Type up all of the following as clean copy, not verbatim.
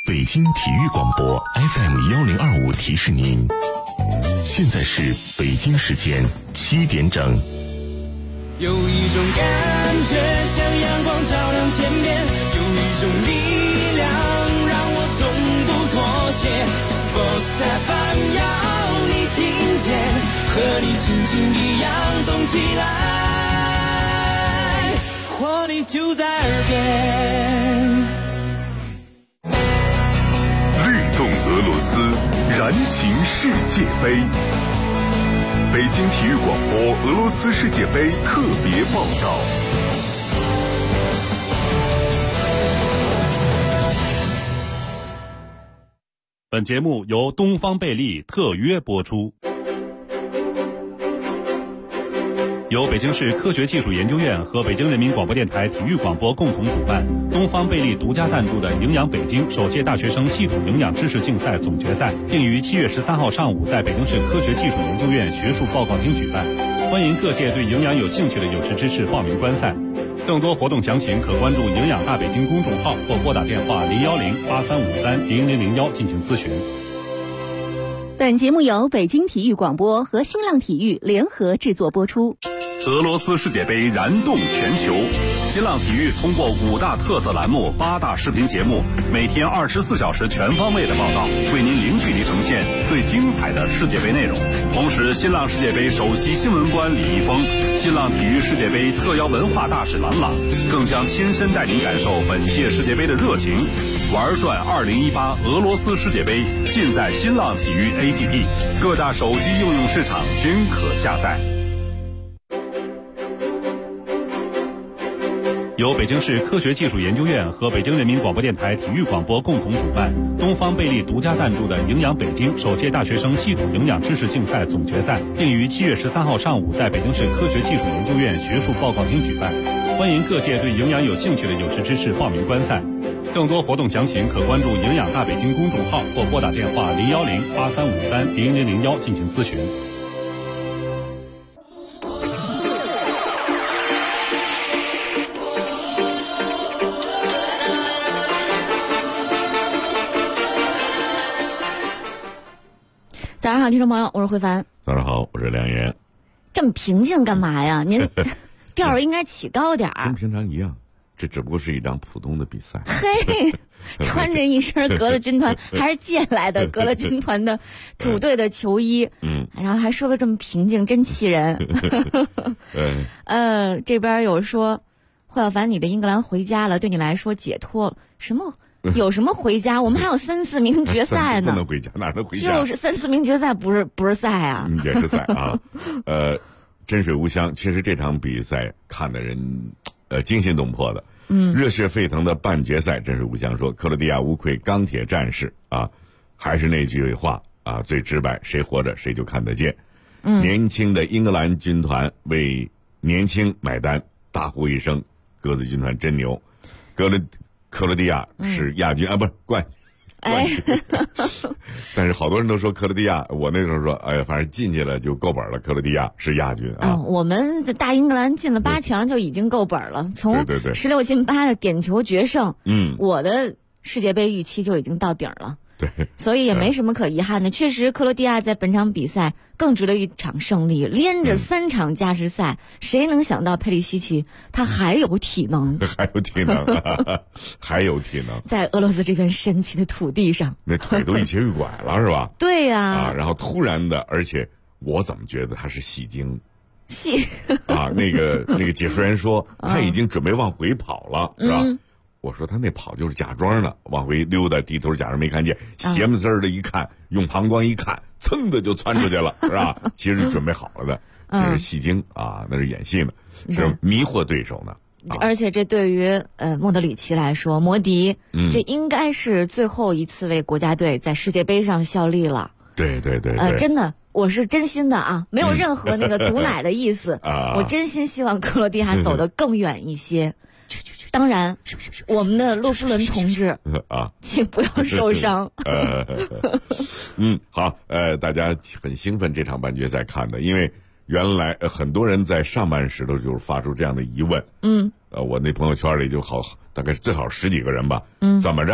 北京体育广播 FM1025提示您，现在是北京时间7点整。 有一种感觉像阳光照亮天边，有一种力量让我从不妥协。Sports FM 要你听见，和你心情一样动起来，活力就在耳边。 律动俄罗斯，燃情世界杯。北京体育广播俄罗斯世界杯特别报道。 本节目由东方贝利特约播出，由北京市科学技术研究院和北京人民广播电台体育广播共同主办，东方贝利独家赞助的营养北京首届大学生系统营养知识竞赛总决赛，定于7月13号上午在北京市科学技术研究院学术报告厅举办。欢迎各界对营养有兴趣的有识之士报名观赛。更多活动详情可关注营养大北京公众号或拨打电话010-8353-0001进行咨询。 本节目由北京体育广播和新浪体育联合制作播出。 俄罗斯世界杯燃动全球，新浪体育通过5大特色栏目、8大视频节目，每天24小时全方位的报道，为您零距离呈现最精彩的世界杯内容。同时，新浪世界杯首席新闻官李易峰、新浪体育世界杯特邀文化大使郎朗，更将亲身带您感受本届世界杯的热情。玩转2018俄罗斯世界杯，尽在新浪体育 APP， 各大手机应用市场均可下载。由北京市科学技术研究院和北京人民广播电台体育广播共同主办，东方贝利独家赞助的营养北京首届大学生系统营养知识竞赛总决赛，定于7月13号上午在北京市科学技术研究院学术报告厅举办。欢迎各界对营养有兴趣的有识之士报名观赛。更多活动详情可关注营养大北京公众号或拨打电话010-8353-0001进行咨询。 早上好，听众朋友，我是慧凡。 早上好，我是梁岩。 这么平静干嘛呀？您调儿应该起高点儿。 跟平常一样，这只不过是一场普通的比赛。 嘿，穿着一身格勒军团还是借来的格勒军团的主队的球衣，然后还说的这么平静，真气人。这边有说，霍小凡，你的英格兰回家了，对你来说解脱了？什么？有什么回家？我们还有3-4名决赛呢。 不能回家，哪能回家？ 就是3-4名决赛，不是赛啊。 也是赛啊。真水无香，确实这场比赛看的人惊心动魄的。热血沸腾的半决赛，真水无香说克罗地亚无愧钢铁战士啊，还是那句话啊，最直白，谁活着谁就看得见。年轻的英格兰军团为年轻买单，大呼一声，格子军团真牛。克罗地亚是亚军啊，不是冠军。但是好多人都说克罗地亚，我那时候说，反正进去了就够本了。克罗地亚是亚军啊。 我们的大英格兰进了8强就已经够本了，从16进8的点球决胜，我的世界杯预期就已经到顶了。 对， 所以也没什么可遗憾的。确实，克罗地亚在本场比赛更值得一场胜利，连着3场加时赛，谁能想到佩里西奇他还有体能， 还有体能，还有体能， 在俄罗斯这片神奇的土地上， 那腿都一瘸一拐了，是吧？ 对呀， 然后突然的，而且我怎么觉得他是戏精？那个解说员说他已经准备往回跑了，是吧？我说他那跑就是假装的，往回溜达，低头假装没看见，邪门丝的一看，用膀胱一看，噌的就窜出去了，是吧？其实准备好了的，其实戏精啊，那是演戏呢，是迷惑对手呢。 而且这对于莫德里奇来说，摩迪，这应该是最后一次为国家队在世界杯上效力了。 对， 真的，我是真心的啊，没有任何那个毒奶的意思。我真心希望克罗地亚走得更远一些。当然，我们的洛夫伦同志请不要受伤。 好，大家很兴奋这场半决赛看的，因为原来很多人在上半时都就是发出这样的疑问。我那朋友圈里就大概最好10几个人吧。怎么着？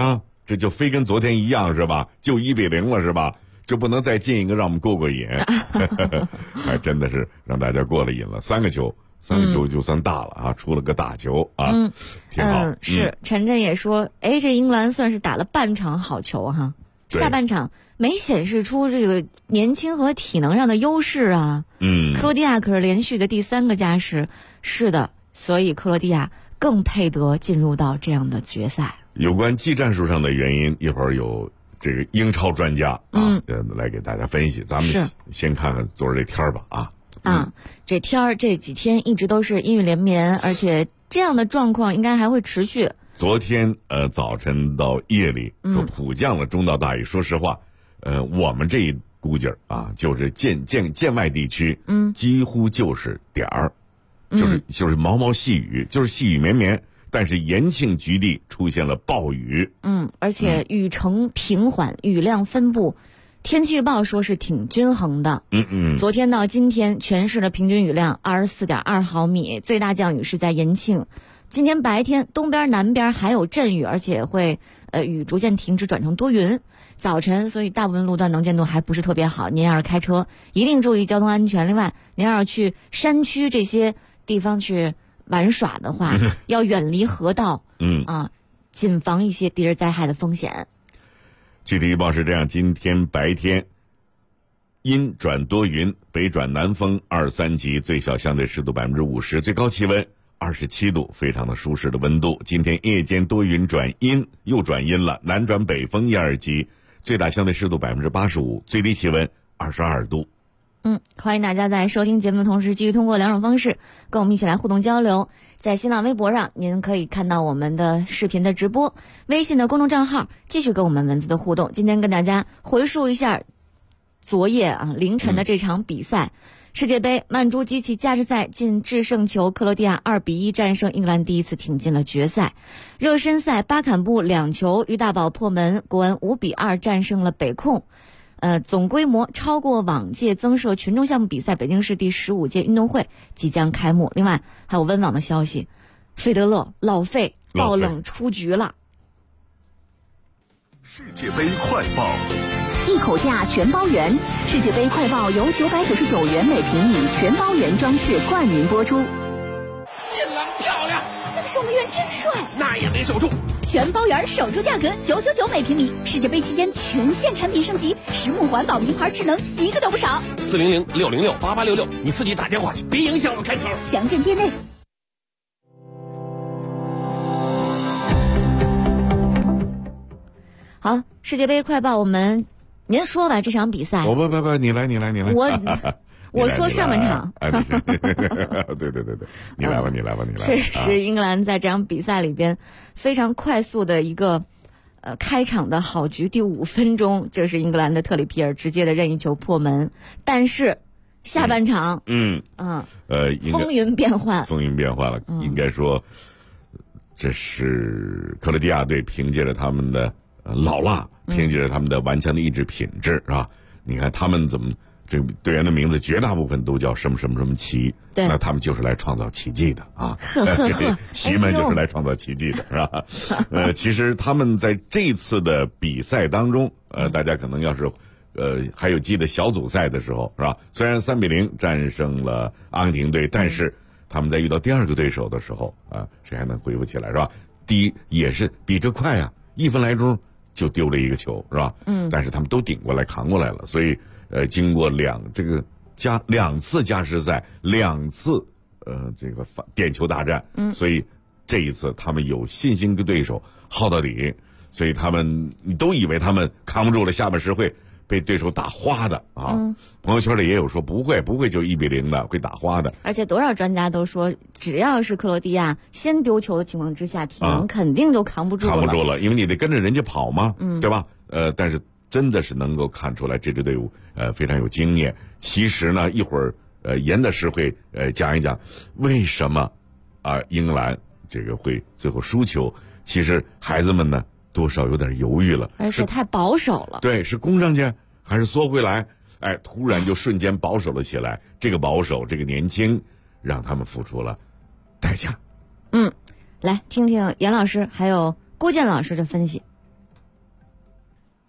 这就非跟昨天一样是吧？就1-0了是吧？就不能再进一个让我们过过瘾？还真的是让大家过了瘾了，3个球就算大了啊，出了个大球啊，挺好。 是陈震也说，这英格兰算是打了半场好球哈，下半场没显示出这个年轻和体能上的优势啊。克罗地亚可是连续的第3个加时，是的，所以克罗地亚更配得进入到这样的决赛。 有关技战术上的原因，一会儿有这个英超专家来给大家分析。咱们先看看昨儿这天儿吧这天儿这几天一直都是阴雨连绵，而且这样的状况应该还会持续。 昨天早晨到夜里说普降了中到大雨，说实话，我们这一估计啊，就是建外地区，几乎就是点儿，就是毛毛细雨，就是细雨绵绵。但是延庆局地出现了暴雨， 而且雨程平缓，雨量分布，天气预报说是挺均衡的。昨天到今天全市的平均雨量24.2毫米，最大降雨是在延庆。今天白天东边南边还有阵雨，而且会雨逐渐停止转成多云。早晨，所以大部分路段能见度还不是特别好，您要是开车一定注意交通安全。另外，您要是去山区这些地方去玩耍的话，要远离河道，谨防一些地质灾害的风险。 具体预报是这样：今天白天阴转多云，北转南风2、3级，最小相对湿度50%，最高气温27度，非常的舒适的温度。今天夜间多云转阴，又转阴了，南转北风1、2级，最大相对湿度85%，最低气温22度。 欢迎大家在收听节目的同时，继续通过2种方式跟我们一起来互动交流。在新浪微博上，您可以看到我们的视频的直播；微信的公众账号继续跟我们文字的互动。今天跟大家回述一下昨夜凌晨的这场比赛。世界杯曼珠机器加时赛进制胜球，克罗地亚2-1战胜英格兰，第一次挺进了决赛。热身赛巴坎布2球，于大宝破门，国安5-2战胜了北控。总规模超过往届增设群众项目比赛，北京市第15届运动会即将开幕。另外还有温网的消息，费德勒老费爆冷出局了。 世界杯快报， 一口价全包圆，世界杯快报由999元每平米全包圆装饰冠名播出。 进篮漂亮， 那个守门员真帅， 那也没守住。 全包圆守住价格999每平米，世界杯期间全线产品升级，实木环保名牌智能一个都不少。 400-606-8866，你自己打电话去，别影响我开球。 详见店内。 好，世界杯快报，您说吧，这场比赛。 不，你来。 我说上半场。 对，你来吧。 确实，英格兰在这场比赛里边非常快速的一个开场的好局，第5分钟就是英格兰的特里皮尔直接的任意球破门，但是下半场风云变幻了。应该说，这是克罗地亚队凭借着他们的老辣，凭借着他们的顽强的意志品质，是吧？你看他们怎么。这队员的名字绝大部分都叫什么奇，那他们就是来创造奇迹的啊！这奇们就是来创造奇迹的，是吧？其实他们在这次的比赛当中，大家可能要是还有记得小组赛的时候，是吧？虽然3-0战胜了阿根廷队，但是他们在遇到第2个对手的时候谁还能恢复起来，是吧？第一也是比这快啊，1分来钟就丢了1个球，是吧？但是他们都顶过来扛过来了，所以。经过2次加时赛，2次这个点球大战，所以这一次他们有信心跟对手耗到底，所以你都以为他们扛不住了，下半时会被对手打花的啊。朋友圈里也有说不会就1-0的，会打花的。 而且多少专家都说，只要是克罗地亚先丢球的情况之下，体能肯定就扛不住了， 因为你得跟着人家跑嘛，对吧？但是。真的是能够看出来这支队伍非常有经验。其实呢，一会儿严大师会讲一讲为什么英格兰这个会最后输球。其实孩子们呢多少有点犹豫了， 而且太保守了。 对，是攻上去还是缩回来？突然就瞬间保守了起来。这个保守，这个年轻，让他们付出了代价。 来听听严老师还有郭健老师的分析。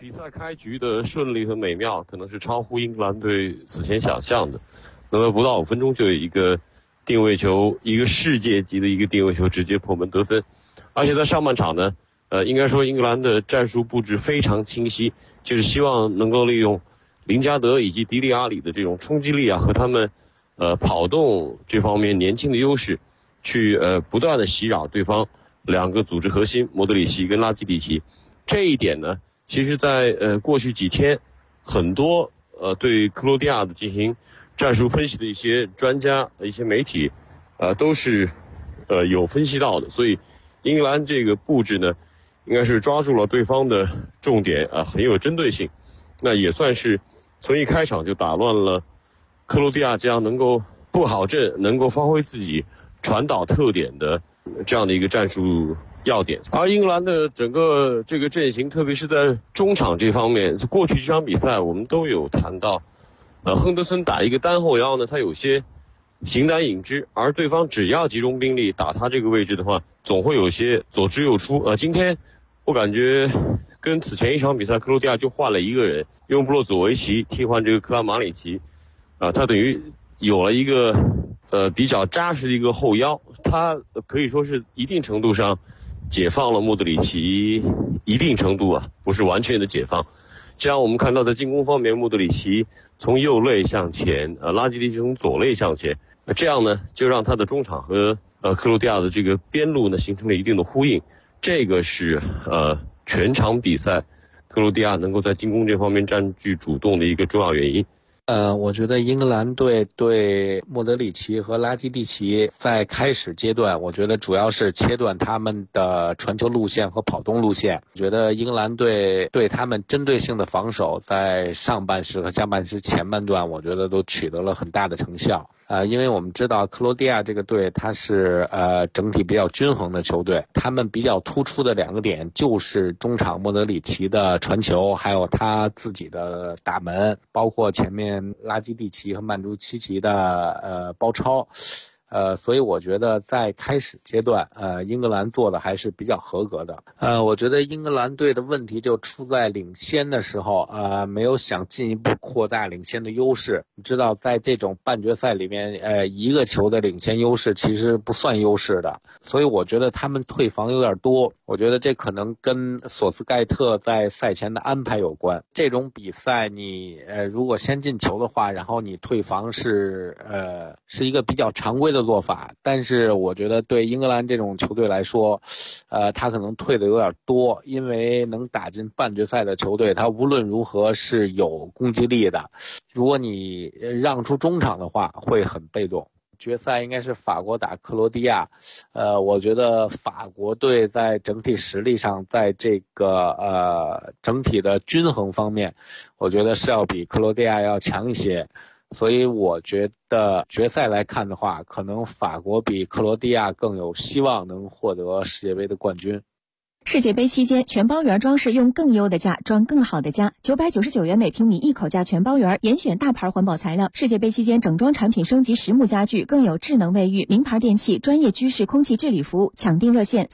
比赛开局的顺利和美妙，可能是超乎英格兰队此前想象的。那么不到5分钟就有一个定位球，一个世界级的一个定位球直接破门得分。而且在上半场呢，应该说英格兰的战术布置非常清晰，就是希望能够利用林加德以及迪利阿里的这种冲击力啊，和他们跑动这方面年轻的优势，去不断的袭扰对方两个组织核心莫德里奇跟拉基蒂奇。这一点呢，其实在过去几天，很多对克罗地亚的进行战术分析的一些专家、一些媒体，都是有分析到的。所以英格兰这个布置呢，应该是抓住了对方的重点啊，很有针对性。那也算是从一开场就打乱了克罗地亚这样能够布好阵、能够发挥自己传导特点的这样的一个战术要点。而英格兰的整个这个阵型，特别是在中场这方面，过去这场比赛我们都有谈到，亨德森打一个单后腰呢，他有些形单影只，而对方只要集中兵力打他这个位置的话，总会有些左支右出。今天我感觉跟此前一场比赛克罗地亚就换了一个人，用布洛佐维奇替换这个克拉马里奇，他等于有了一个比较扎实的一个后腰，他可以说是一定程度上解放了莫德里奇，一定程度啊，不是完全的解放。这样我们看到在进攻方面，莫德里奇从右肋向前，拉基蒂奇从左肋向前，这样呢就让他的中场和克罗地亚的这个边路呢形成了一定的呼应。这个是全场比赛克罗地亚能够在进攻这方面占据主动的一个重要原因。 我觉得英格兰队对莫德里奇和拉基蒂奇在开始阶段，我觉得主要是切断他们的传球路线和跑动路线。我觉得英格兰队对他们针对性的防守，在上半时和下半时前半段，我觉得都取得了很大的成效。因为我们知道克罗地亚这个队它是整体比较均衡的球队，他们比较突出的两个点就是中场莫德里奇的传球，还有他自己的打门，包括前面拉基蒂奇和曼朱基奇的包抄。所以我觉得在开始阶段，英格兰做的还是比较合格的。我觉得英格兰队的问题就出在领先的时候，没有想进一步扩大领先的优势。你知道，在这种半决赛里面，一个球的领先优势其实不算优势的，所以我觉得他们退防有点多。我觉得这可能跟索斯盖特在赛前的安排有关。这种比赛你如果先进球的话，然后你退防是一个比较常规的做法，但是我觉得对英格兰这种球队来说，他可能退的有点多，因为能打进半决赛的球队，他无论如何是有攻击力的。如果你让出中场的话，会很被动。决赛应该是法国打克罗地亚，我觉得法国队在整体实力上，在这个整体的均衡方面，我觉得是要比克罗地亚要强一些。所以我觉得决赛来看的话，可能法国比克罗地亚更有希望能获得世界杯的冠军。 世界杯期间，全包圆装饰用更优的价装更好的家，999元每平米一口价全包圆，严选大牌环保材料。世界杯期间整装产品升级实木家具，更有智能卫浴、名牌电器、专业居室空气治理服务。抢订热线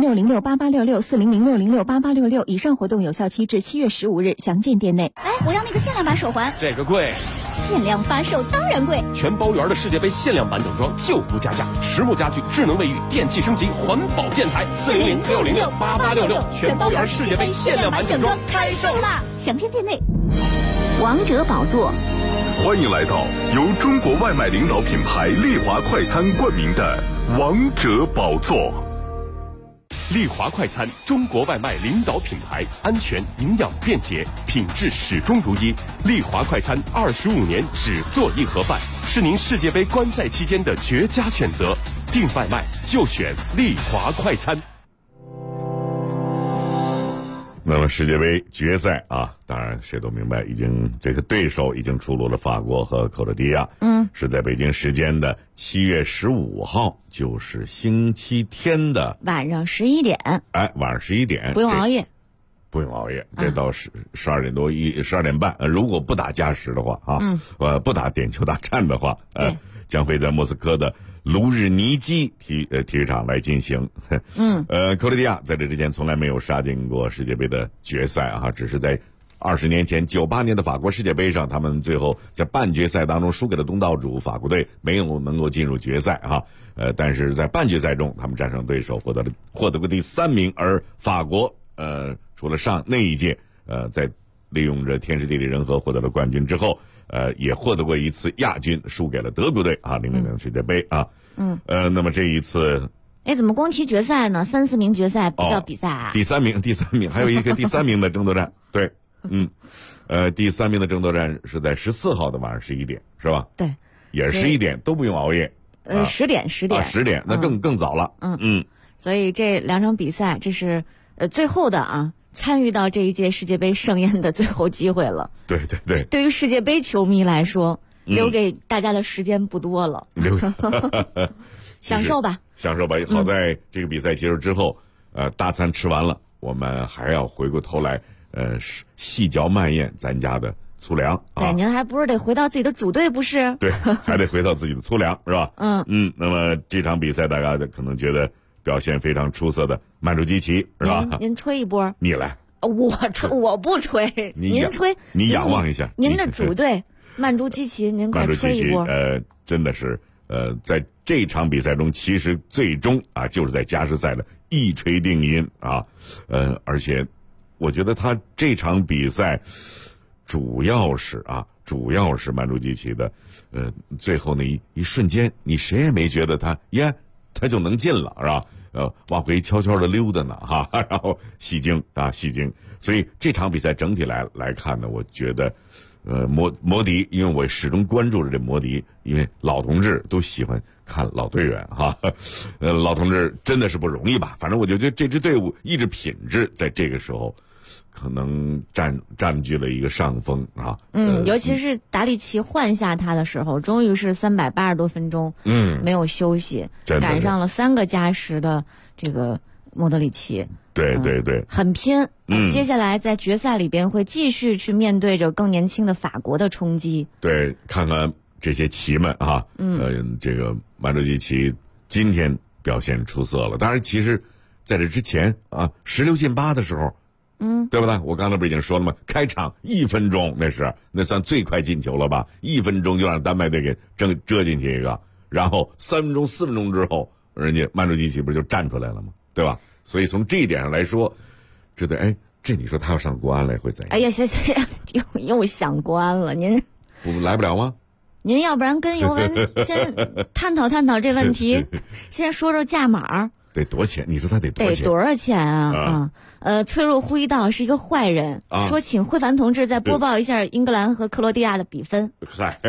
4006068866，4006068866。以上活动有效期至7月15日，详见店内。 我要那个限量版手环。 这个贵。 限量发售当然贵。 全包圆的世界杯限量版整装就不加价，实木家具、智能卫浴、电器升级、环保建材。4006068866，全包圆世界杯限量版整装开售啦！ 详见店内。王者宝座， 欢迎来到由中国外卖领导品牌丽华快餐冠名的王者宝座。 丽华快餐，中国外卖领导品牌，安全、营养、便捷，品质始终如一。丽华快餐25年只做一盒饭，是您世界杯观赛期间的绝佳选择。订外卖就选丽华快餐。 那么世界杯决赛啊，当然谁都明白，已经这个对手已经出炉了，法国和克罗地亚。是在北京时间的7月15号，就是星期天的晚上11点。 晚上11点， 不用熬夜。 不用熬夜，这到12点多12点半，如果不打加时的话不打点球大战的话，将会在莫斯科的卢日尼基体育场来进行。克罗地亚在这之前从来没有杀进过世界杯的决赛只是在 20年前98年的法国世界杯上，他们最后在半决赛当中输给了东道主法国队，没有能够进入决赛哈。但是在半决赛中，他们战胜对手，获得过第3名。而法国除了上那一届在利用着天时地利人和获得了冠军之后，也获得过一次亚军，输给了德国队啊，00年世界杯啊。那么这一次。 怎么光提决赛呢？3、4名决赛不叫比赛啊？ 第三名，还有一个第3名的争夺战。对，第3名的争夺战是在14号的晚上11点，是吧？ 对， 也是11点，都不用熬夜。 10点， 那更早了。 所以这2场比赛，这是最后的啊，参与到这一届世界杯盛宴的最后机会了。 对。 对于世界杯球迷来说，留给大家的时间不多了。享受吧。 好在这个比赛结束之后，大餐吃完了，我们还要回过头来，细嚼慢咽咱家的粗粮。 对，您还不是得回到自己的主队不是？ 对，还得回到自己的粗粮是吧？那么这场比赛大家可能觉得表现非常出色的曼朱基奇是吧？ 您吹一波， 你来。 我不吹，您吹， 你仰望一下， 您的主队曼朱基奇，您快吹一波。 真的是。在这场比赛中，其实最终就是在加时赛的一锤定音啊，而且我觉得他这场比赛主要是曼朱基奇的，最后那一瞬间，你谁也没觉得他就能进了是吧？往回悄悄的溜达呢哈，然后戏精，所以这场比赛整体来看呢，我觉得。摩迪，因为我始终关注着这摩迪，因为老同志都喜欢看老队员哈，老同志真的是不容易吧？反正我觉得这支队伍意志品质在这个时候可能占据了一个上风啊。 尤其是达里奇换下他的时候，终于是380多分钟，没有休息，赶上了3个加时的这个莫德里奇。 对， 很拼。接下来在决赛里边会继续去面对着更年轻的法国的冲击。 对，看看这些旗们啊，这个曼朱基奇今天表现出色了。当然，其实在这之前啊，16进8的时候，对不对？我刚才不是已经说了吗？开场1分钟那算最快进球了吧？1分钟就让丹麦队给遮进去一个，然后3分钟、4分钟之后，人家曼朱基奇不是就站出来了吗？对吧？所以从这一点上来说，这你说他要上国安了会怎样？ 哎呀，行，又想国安了，您我们来不了吗？ 您要不然跟尤文先探讨这问题，先说价码。 得多少钱？你说他得多少钱？ 得多少钱啊？脆弱呼一道是一个坏人，说请慧凡同志再播报一下英格兰和克罗地亚的比分。 嗨，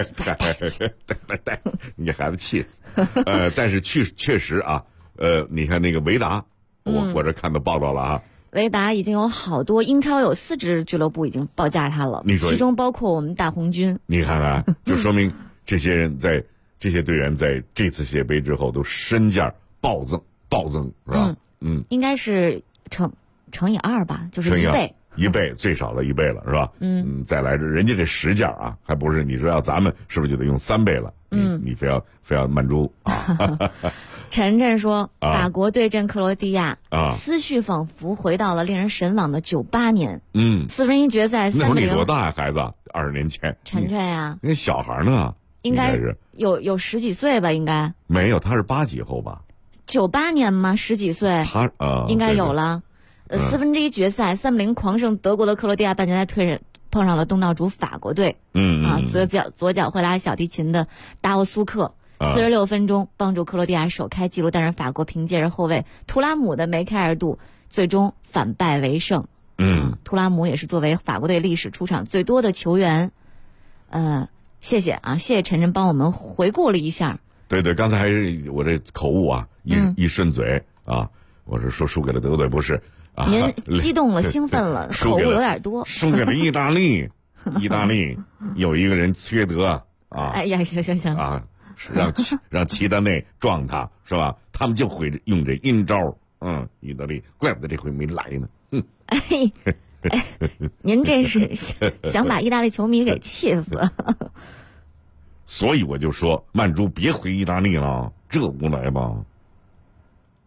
你孩子气死。但是确实啊。你看那个维达，我这看到报道了啊。 维达已经有好多英超有4支俱乐部已经报价他了，其中包括我们大红军。 你看看，就说明这些队员在这次世界杯之后都身价暴增是吧？ 应该是乘以2吧，就是 1倍，最少的1倍了是吧？再来人家这实价啊，还不是你说要咱们是不是就得用3倍了？你非要曼朱啊？ 晨晨说，法国对阵克罗地亚，思绪仿佛回到了令人神往的98年。4分之一决赛3-0。 那会儿你多大呀，孩子？20年前。 晨晨呀， 那小孩呢？ 应该是有10几岁吧？应该没有，他是8几后吧 ？98年吗？10几岁？ 他应该有了。4分之一决赛3-0狂胜德国的克罗地亚，半决赛碰上了东道主法国队。左脚会拉小提琴的达沃苏克。46分钟帮助克罗地亚首开纪录，但是法国凭借着后卫图拉姆的梅开二度，最终反败为胜。图拉姆也是作为法国队历史出场最多的球员。谢谢晨晨帮我们回顾了一下。 对，刚才还是我这口误啊，一顺嘴啊，我是说输给了德国队，不是啊。 您激动了，兴奋了，口误有点多。 输给了意大利，意大利有一个人缺德啊。 哎呀，行啊。让齐达内撞他是吧？他们就会用这阴招。意大利怪不得这回没来呢。 您这是想把意大利球迷给气死。 所以我就说曼朱别回意大利了，这无奈吧。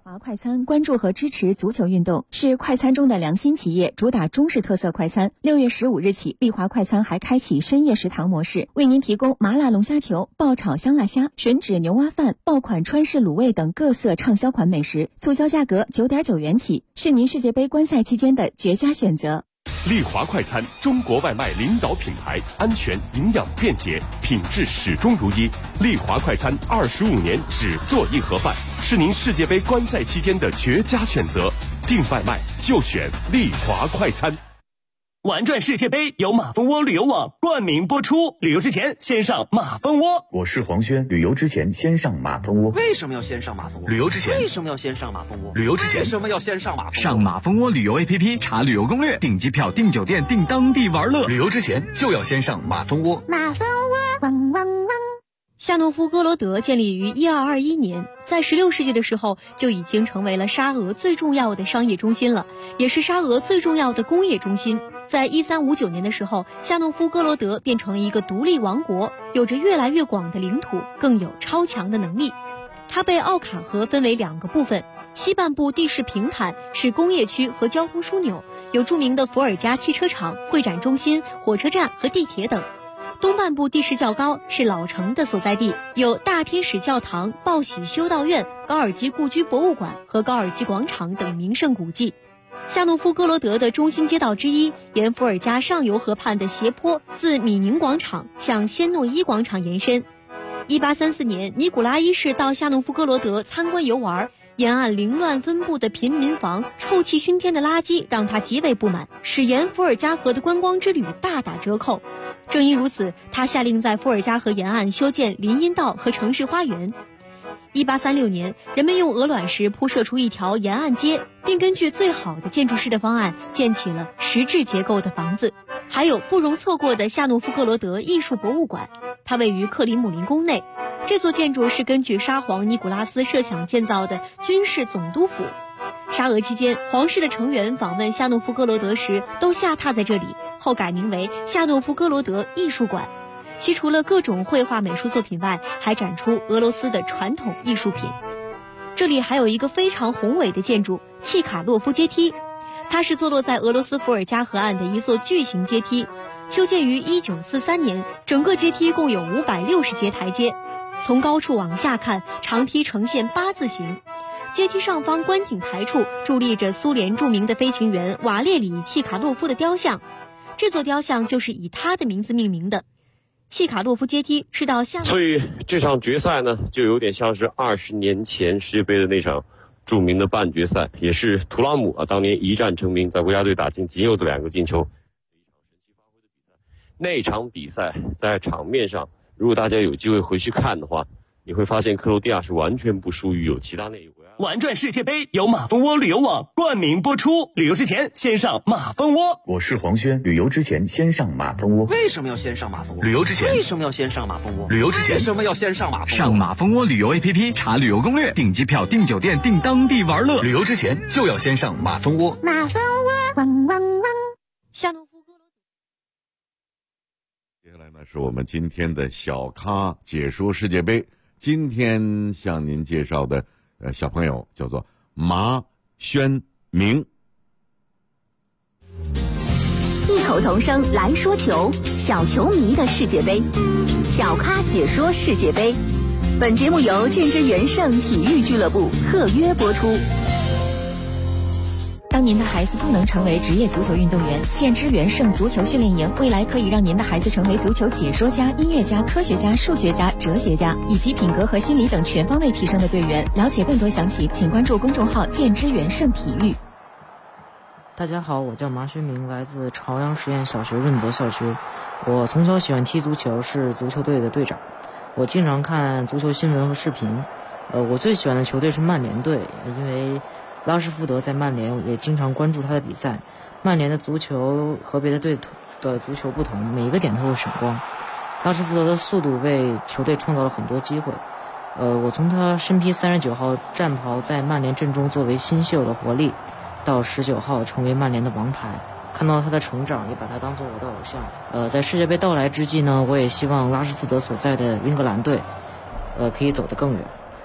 华快餐关注和支持足球运动，是快餐中的良心企业，主打中式特色快餐。6月15日起，丽华快餐还开启深夜食堂模式，为您提供麻辣龙虾球、爆炒香辣虾、吮指牛蛙饭、爆款川式卤味等各色畅销款美食，促销价格9.9元起，是您世界杯观赛期间的绝佳选择。 丽华快餐，中国外卖领导品牌，安全、营养、便捷，品质始终如一。丽华快餐25年只做一盒饭，是您世界杯观赛期间的绝佳选择。订外卖就选丽华快餐。 玩转世界杯由马蜂窝旅游网冠名播出，旅游之前先上马蜂窝。 我是黄轩，旅游之前先上马蜂窝。 为什么要先上马蜂窝？ 旅游之前为什么要先上马蜂窝？ 旅游之前为什么要先上马蜂窝？ 上马蜂窝旅游 APP 查旅游攻略，订机票、订酒店、订当地玩乐。旅游之前就要先上马蜂窝。 马蜂窝，汪汪汪。 夏诺夫哥罗德建立于1221年，在16世纪的时候就已经成为了沙俄最重要的商业中心了，也是沙俄最重要的工业中心。在1359年的时候，夏诺夫哥罗德变成了一个独立王国，有着越来越广的领土，更有超强的能力。它被奥卡河分为2个部分，西半部地势平坦，是工业区和交通枢纽，有著名的伏尔加汽车厂、会展中心、火车站和地铁等。东半部地势较高，是老城的所在地，有大天使教堂、报喜修道院、高尔基故居博物馆和高尔基广场等名胜古迹。夏诺夫哥罗德的中心街道之一，沿伏尔加上游河畔的斜坡，自米宁广场向仙诺伊广场延伸。1834年，尼古拉一世到夏诺夫哥罗德参观游玩，沿岸凌乱分布的贫民房、臭气熏天的垃圾让他极为不满，使沿伏尔加河的观光之旅大打折扣。正因如此，他下令在伏尔加河沿岸修建林荫道和城市花园。1836年，人们用鹅卵石铺设出一条沿岸街，并根据最好的建筑师的方案建起了石质结构的房子。还有不容错过的夏诺夫哥罗德艺术博物馆，它位于克里姆林宫内。这座建筑是根据沙皇尼古拉斯设想建造的军事总督府。沙俄期间，皇室的成员访问夏诺夫哥罗德时都下榻在这里，后改名为夏诺夫哥罗德艺术馆。其除了各种绘画美术作品外，还展出俄罗斯的传统艺术品。这里还有一个非常宏伟的建筑——契卡洛夫阶梯，它是坐落在俄罗斯伏尔加河岸的一座巨型阶梯，修建于1943年，整个阶梯共有560节台阶。从高处往下看，长梯呈现8字形。阶梯上方观景台处伫立着苏联著名的飞行员瓦列里·契卡洛夫的雕像，这座雕像就是以他的名字命名的。契卡洛夫阶梯是到下， 所以这场决赛呢，就有点像是20年前世界杯的那场著名的半决赛，也是图拉姆当年一战成名，在国家队打进仅有的2个进球，那场比赛在场面上，如果大家有机会回去看的话，你会发现克罗地亚是完全不输于有其他那一国。 玩转世界杯由马蜂窝旅游网冠名播出，旅游之前先上马蜂窝。 我是黄轩，旅游之前先上马蜂窝。 为什么要先上马蜂窝？ 旅游之前为什么要先上马蜂窝？ 旅游之前为什么要先上马蜂窝？ 上马蜂窝旅游 APP 查旅游攻略，订机票、订酒店、订当地玩乐。旅游之前就要先上马蜂窝。 马蜂窝，汪汪汪。 夏诺夫哥罗德。 接下来呢，是我们今天的小咖解说世界杯。今天向您介绍的小朋友叫做麻轩明。 异口同声来说球，小球迷的世界杯，小咖解说世界杯。本节目由建之元盛体育俱乐部特约播出。 当您的孩子不能成为职业足球运动员，建之元盛足球训练营未来可以让您的孩子成为足球解说家、音乐家、科学家、数学家、哲学家，以及品格和心理等全方位提升的队员。了解更多详情，请关注公众号建之元盛体育。 大家好，我叫麻轩明，来自朝阳实验小学润泽校区。我从小喜欢踢足球，是足球队的队长。我经常看足球新闻和视频。我最喜欢的球队是曼联队，因为拉什福德在曼联，也经常关注他的比赛。曼联的足球和别的队的足球不同，每一个点都会闪光。拉什福德的速度为球队创造了很多机会。我从他身披39号战袍在曼联阵中作为新秀的活力，到19号成为曼联的王牌，看到他的成长，也把他当作我的偶像。在世界杯到来之际呢，我也希望拉什福德所在的英格兰队可以走得更远。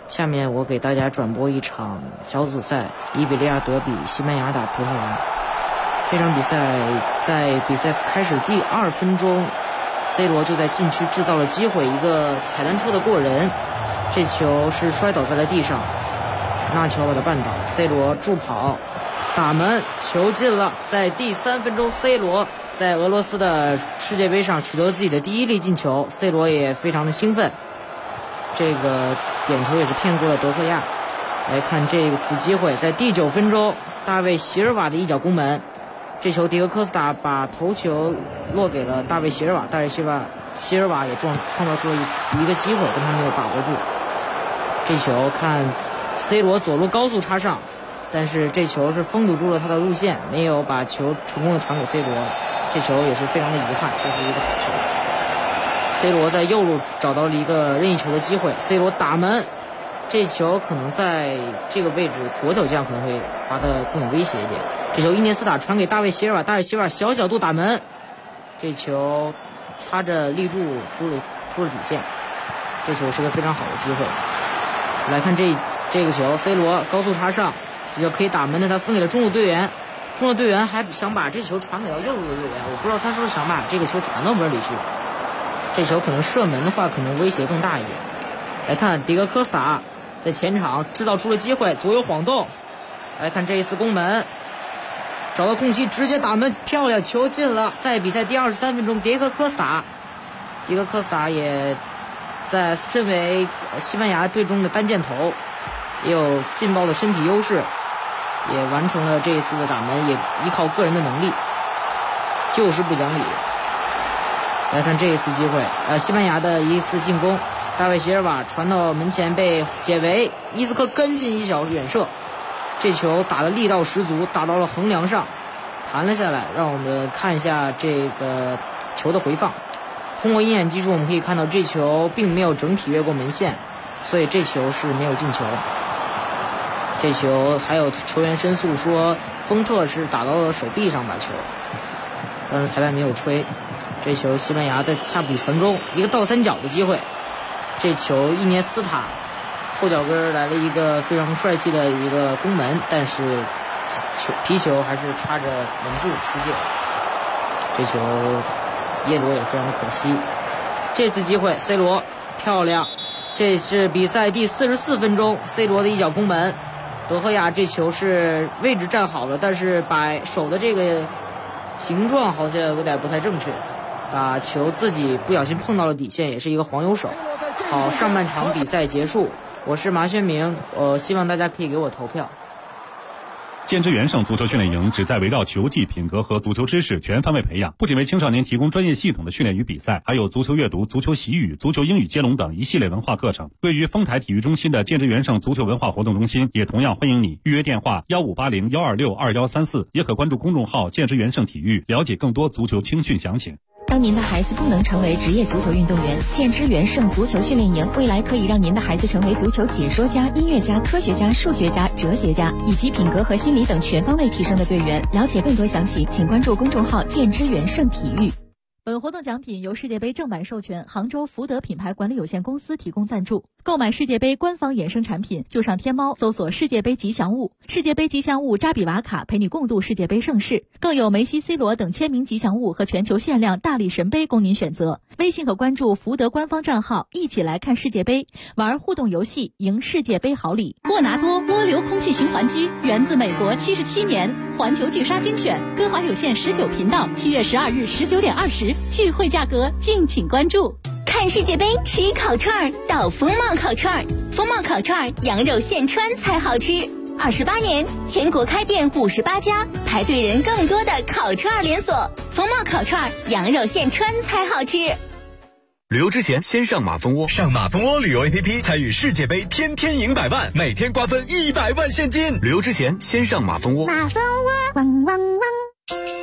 下面我给大家转播一场小组赛伊比利亚德比，西班牙打葡萄牙。这场比赛在比赛开始第2分钟 C 罗就在禁区制造了机会，一个踩单车的过人，这球是摔倒在了地上，纳乔把他绊倒， C 罗助跑打门，球进了。在第3分钟 C 罗在俄罗斯的世界杯上取得了自己的第1粒进球， C 罗也非常的兴奋，这个点球也是骗过了德赫亚。来看这次机会，在第9分钟大卫席尔瓦的一脚攻门，这球迪戈科斯塔把头球落给了大卫席尔瓦，大卫席尔瓦也创造出了一个机会，但他没有把握住。这球看 C 罗左路高速插上，但是这球是封堵住了他的路线，没有把球成功的传给 C 罗，这球也是非常的遗憾，这是一个好球。C 罗在右路找到了一个任意球的机会， C 罗打门，这球可能在这个位置左脚将可能会罚得更有威胁一点。这球伊涅斯塔传给大卫席尔瓦，大卫席尔瓦小角度打门，这球擦着立柱出了底线，这球是个非常好的机会。来看这个球 C 罗高速插上，这球可以打门的，他分给了中路队员，中路队员还想把这球传给到右路的队员，我不知道他是不是想把这个球传到门里去，这球可能射门的话可能威胁更大一点。来看迪戈科斯塔在前场制造出了机会，左右晃动，来看这一次攻门，找到空隙直接打门，漂亮，球进了。在比赛第23分钟，迪戈科斯塔也在身为西班牙队中的单箭头，也有劲爆的身体优势，也完成了这一次的打门，也依靠个人的能力，就是不讲理。来看这一次机会，西班牙的一次进攻，大卫席尔瓦传到门前被解围，伊斯科跟进一脚远射，这球打的力道十足，打到了横梁上，弹了下来。让我们看一下这个球的回放，通过鹰眼技术我们可以看到这球并没有整体越过门线，所以这球是没有进球。这球还有球员申诉说丰特是打到了手臂上把球，但是裁判没有吹。这球西班牙的下底传中，一个倒三角的机会，这球伊涅斯塔后脚跟来了一个非常帅气的一个攻门，但是皮球还是擦着门柱出界，这球耶罗也非常的可惜。这次机会 C 罗漂亮，这是比赛第44分钟 C 罗的一脚攻门，德赫亚这球是位置站好了，但是把手的这个形状好像有点不太正确，把球自己不小心碰到了底线，也是一个黄油手。好，上半场比赛结束，我是麻宣明，希望大家可以给我投票。 建之元盛足球训练营旨在围绕球技、品格和足球知识全方位培养，不仅为青少年提供专业系统的训练与比赛，还有足球阅读、足球习语、足球英语接龙等一系列文化课程。位于丰台体育中心的建之元盛足球文化活动中心也同样欢迎你，预约电话1580-126-2134，也可关注公众号建之元盛体育，了解更多足球青训详情。 当您的孩子不能成为职业足球运动员，建之元盛足球训练营未来可以让您的孩子成为足球解说家、音乐家、科学家、数学家、哲学家，以及品格和心理等全方位提升的队员。了解更多详情，请关注公众号建之元盛体育。 本活动奖品由世界杯正版授权杭州福德品牌管理有限公司提供赞助。购买世界杯官方衍生产品，就上天猫搜索世界杯吉祥物，世界杯吉祥物扎比瓦卡陪你共度世界杯盛世，更有梅西、C 罗等签名吉祥物和全球限量大力神杯供您选择。微信可关注福德官方账号，一起来看世界杯，玩互动游戏，赢世界杯好礼。 沃拿多涡流空气循环机源自美国77年，环球巨鲨精选，歌华有线19频道，7月12日19点20，聚会价格敬请关注。 看世界杯吃烤串到风貌烤串，风貌烤串羊肉现穿才好吃。28年，全国开店58家，排队人更多的烤串连锁。风貌烤串羊肉现穿才好吃。 旅游之前先上马蜂窝，上马蜂窝旅游 APP 参与世界杯，天天赢100万，每天瓜分100万现金。旅游之前先上马蜂窝。 马蜂窝，汪汪汪。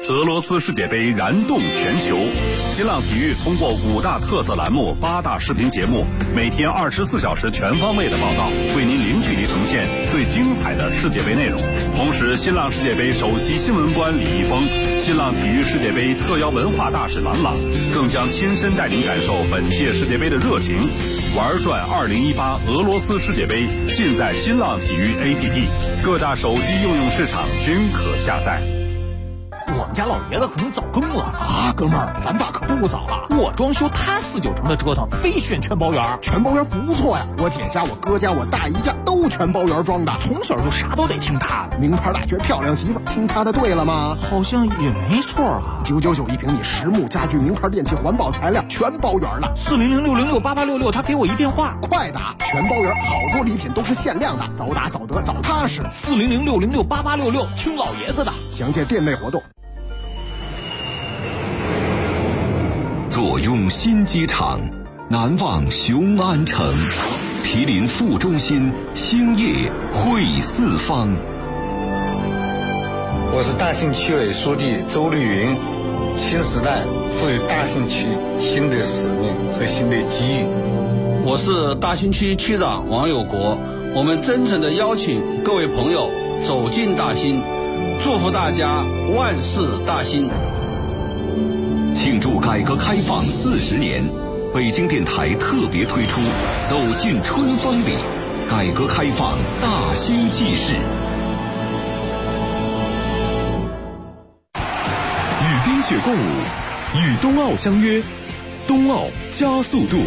俄罗斯世界杯燃动全球。新浪体育通过5大特色栏目、8大视频节目，每天24小时全方位的报道，为您零距离呈现最精彩的世界杯内容。同时，新浪世界杯首席新闻官李易峰、新浪体育世界杯特邀文化大使郎朗，更将亲身带您感受本届世界杯的热情。玩转2018俄罗斯世界杯，尽在新浪体育 APP， 各大手机应用市场均可下载。 我们家老爷子可能早更了啊，哥们儿，咱爸可不早了。我装修他4、9成的折腾，非选全包圆。全包圆不错呀，我姐家、我哥家、我大姨家都全包圆装的，从小就啥都得听他的。名牌大学漂亮媳妇，听他的对了吗？好像也没错啊。999一平米，实木家具、名牌电器、环保材料，全包圆了。400-606-8866，他给我一电话，快打！全包圆，好多礼品都是限量的，早打早得早踏实。400-606-8866，听老爷子的。详见店内活动。 坐拥新机场，难忘雄安城，毗邻副中心，兴业汇四方。 我是大兴区委书记周绿云。新时代赋予大兴区新的使命和新的机遇。 我是大兴区区长王有国。我们真诚地邀请各位朋友走进大兴，祝福大家万事大兴。 庆祝改革开放40年，北京电台特别推出《走进春风里》，改革开放大兴纪事。 与冰雪共舞，与冬奥相约，冬奥加速度。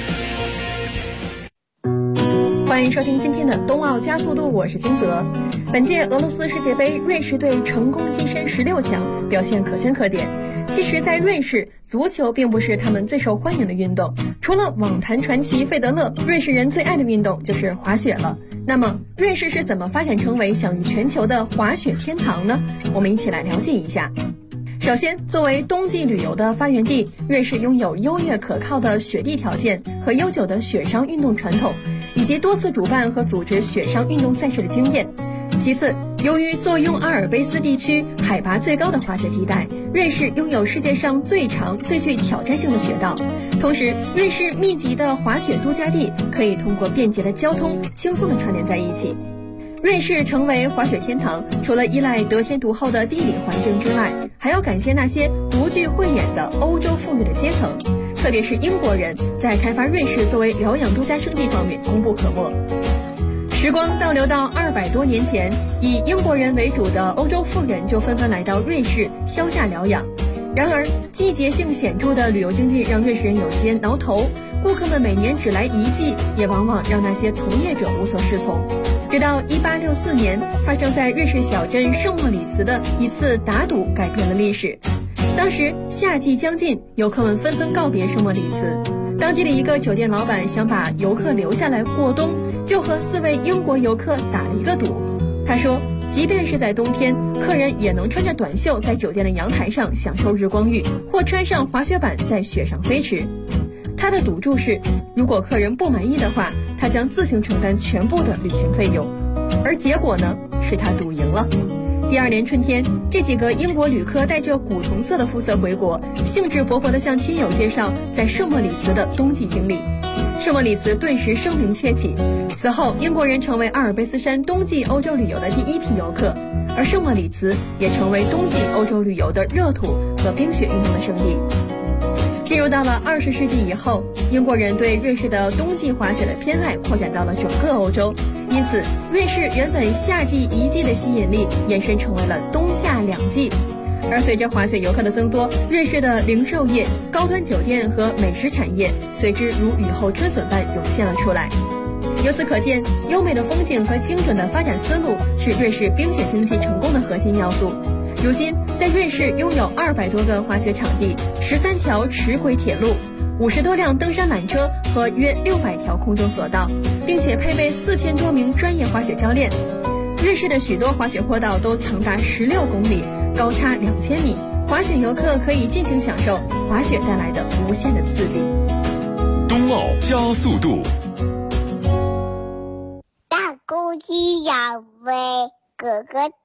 欢迎收听今天的冬奥加速度，我是金泽。本届俄罗斯世界杯，瑞士队成功跻身16强，表现可圈可点。其实，在瑞士，足球并不是他们最受欢迎的运动。除了网坛传奇费德勒，瑞士人最爱的运动就是滑雪了。那么，瑞士是怎么发展成为享誉全球的滑雪天堂呢？我们一起来了解一下。首先，作为冬季旅游的发源地，瑞士拥有优越可靠的雪地条件和悠久的雪上运动传统，以及多次主办和组织雪上运动赛事的经验。其次，由于坐拥阿尔卑斯地区海拔最高的滑雪地带，瑞士拥有世界上最长、最具挑战性的雪道。同时，瑞士密集的滑雪度假地可以通过便捷的交通轻松地串联在一起。瑞士成为滑雪天堂，除了依赖得天独厚的地理环境之外，还要感谢那些独具慧眼的欧洲富裕的阶层，特别是英国人在开发瑞士作为疗养度假胜地方面功不可没。时光倒流到200多年前，以英国人为主的欧洲富人就纷纷来到瑞士销假疗养。然而，季节性显著的旅游经济让瑞士人有些挠头，顾客们每年只来1季，也往往让那些从业者无所适从。直到1864年，发生在瑞士小镇圣莫里茨的一次打赌改变了历史。当时夏季将近，游客们纷纷告别圣莫里茨。当地的一个酒店老板想把游客留下来过冬，就和4位英国游客打了一个赌。他说，即便是在冬天，客人也能穿着短袖在酒店的阳台上享受日光浴，或穿上滑雪板在雪上飞驰。他的赌注是，如果客人不满意的话，他将自行承担全部的旅行费用。而结果呢，是他赌赢了。第2年春天，这几个英国旅客带着古铜色的肤色回国，兴致勃勃地向亲友介绍在圣莫里茨的冬季经历。圣莫里茨顿时声名鹊起。此后，英国人成为阿尔卑斯山冬季欧洲旅游的第1批游客，而圣莫里茨也成为冬季欧洲旅游的热土和冰雪运动的圣地。进入到了20世纪以后，英国人对瑞士的冬季滑雪的偏爱扩展到了整个欧洲，因此瑞士原本夏季1季的吸引力延伸成为了冬夏2季。而随着滑雪游客的增多，瑞士的零售业、高端酒店和美食产业随之如雨后春笋般涌现了出来。由此可见，优美的风景和精准的发展思路是瑞士冰雪经济成功的核心要素。如今，在瑞士拥有200多个滑雪场地、13条齿轨铁路、50多辆登山缆车和约600条空中索道，并且配备4000多名专业滑雪教练。瑞士的许多滑雪坡道都长达16公里，高差2000米，滑雪游客可以尽情享受滑雪带来的无限的刺激。 冬奥加速度。 大公鸡养肥，哥哥大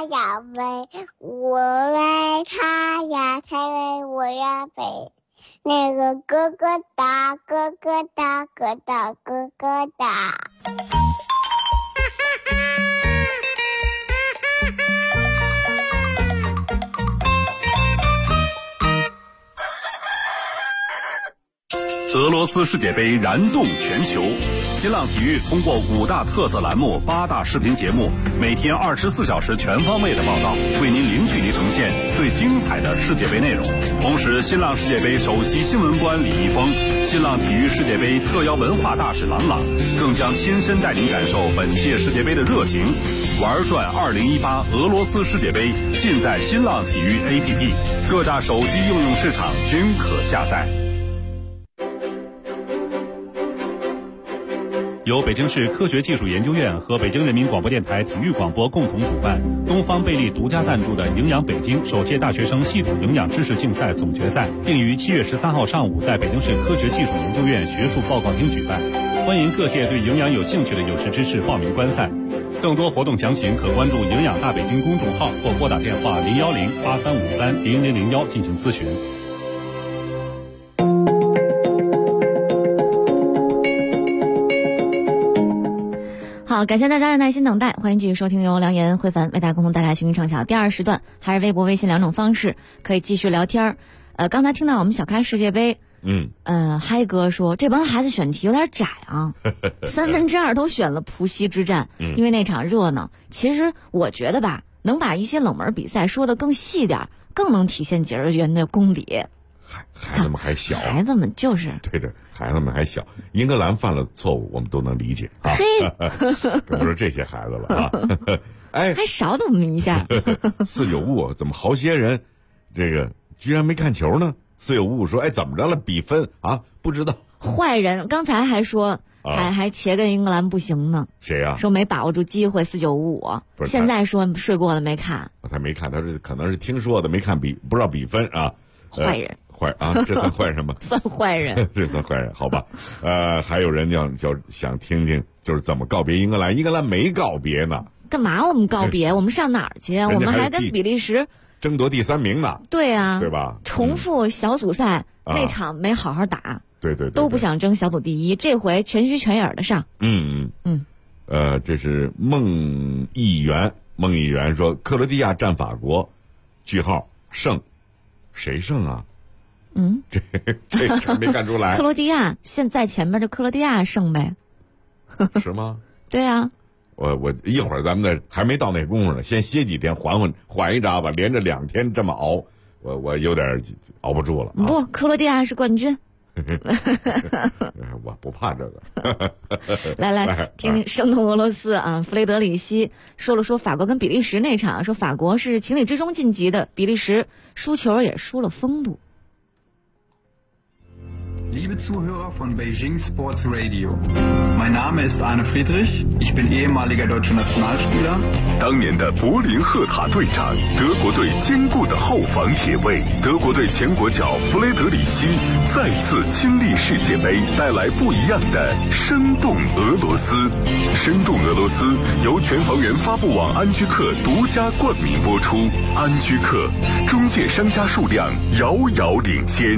它呀飞，我为它呀才为我呀飞。那个咯咯哒，咯咯哒，咯哒咯咯哒。 俄罗斯世界杯燃动全球，新浪体育通过5大特色栏目、8大视频节目，每天24小时全方位的报道，为您零距离呈现最精彩的世界杯内容。同时，新浪世界杯首席新闻官李易峰、新浪体育世界杯特邀文化大使郎朗，更将亲身带您感受本届世界杯的热情。玩转2018俄罗斯世界杯，尽在新浪体育 APP， 各大手机应用市场均可下载。由北京市科学技术研究院和北京人民广播电台体育广播共同主办，东方贝利独家赞助的营养北京首届大学生系统营养知识竞赛总决赛，并于7月13号上午在北京市科学技术研究院学术报告厅举办。欢迎各界对营养有兴趣的有识之士报名观赛。更多活动详情可关注营养大北京公众号或拨打电话010-8353-0001进行咨询。 好，感谢大家的耐心等待，欢迎继续收听由梁岩、慧凡为大家共同带来群英成巧第2时段，还是微博、微信2种方式可以继续聊天。刚才听到我们小开世界杯，嗨哥说这帮孩子选题有点窄啊，2/3都选了葡西之战，因为那场热闹。其实我觉得吧，能把一些冷门比赛说得更细点，更能体现解说员的功底。 孩子们还小， 孩子们就是对的，孩子们还小。英格兰犯了错误，我们都能理解啊。更不说这些孩子了啊！哎， 还少我们一下。 4955怎么好些人这个居然没看球呢？4955说：“哎，怎么着了？比分啊？不知道。” 坏人刚才还说，还切跟英格兰不行呢。 谁呀？ 说没把握住机会。4955，现在说睡过了没看？ 他没看，他是可能是听说的，没看不知道比分啊。 坏人。 坏啊，这算坏人吗？ 算坏人， 这算坏人，好吧。还有人想听听，就是怎么告别英格兰？英格兰没告别呢。 干嘛我们告别？我们上哪儿去？我们还跟比利时争夺第3名呢。 对啊， 对吧？ 重复小组赛那场没好好打， 对， 都不想争小组第1，这回全虚全影的上。 这是孟议员说，克罗地亚战法国，胜，谁胜啊？这没看出来。 克罗地亚现在前面的克罗地亚胜呗， 是吗？ 对啊。 我一会儿咱们还没到那功夫呢，先歇几天，缓一扎吧。连着2天这么熬，我有点熬不住了。 不，克罗地亚是冠军。 我不怕这个。 来听听生动俄罗斯啊，弗雷德里希说法国跟比利时那场，说法国是情理之中晋级的，比利时输球也输了风度。 Liebe Zuhörer von Beijing Sports Radio, mein Name ist Arne Friedrich, ich bin ehemaliger deutscher Nationalspieler. 当年的柏林赫塔队长，德国队坚固的后防铁卫，德国队前国脚弗雷德里希再次亲历世界杯，带来不一样的生动俄罗斯。生动俄罗斯由全房源发布网安居客独家冠名播出。安居客中介商家数量遥遥领先。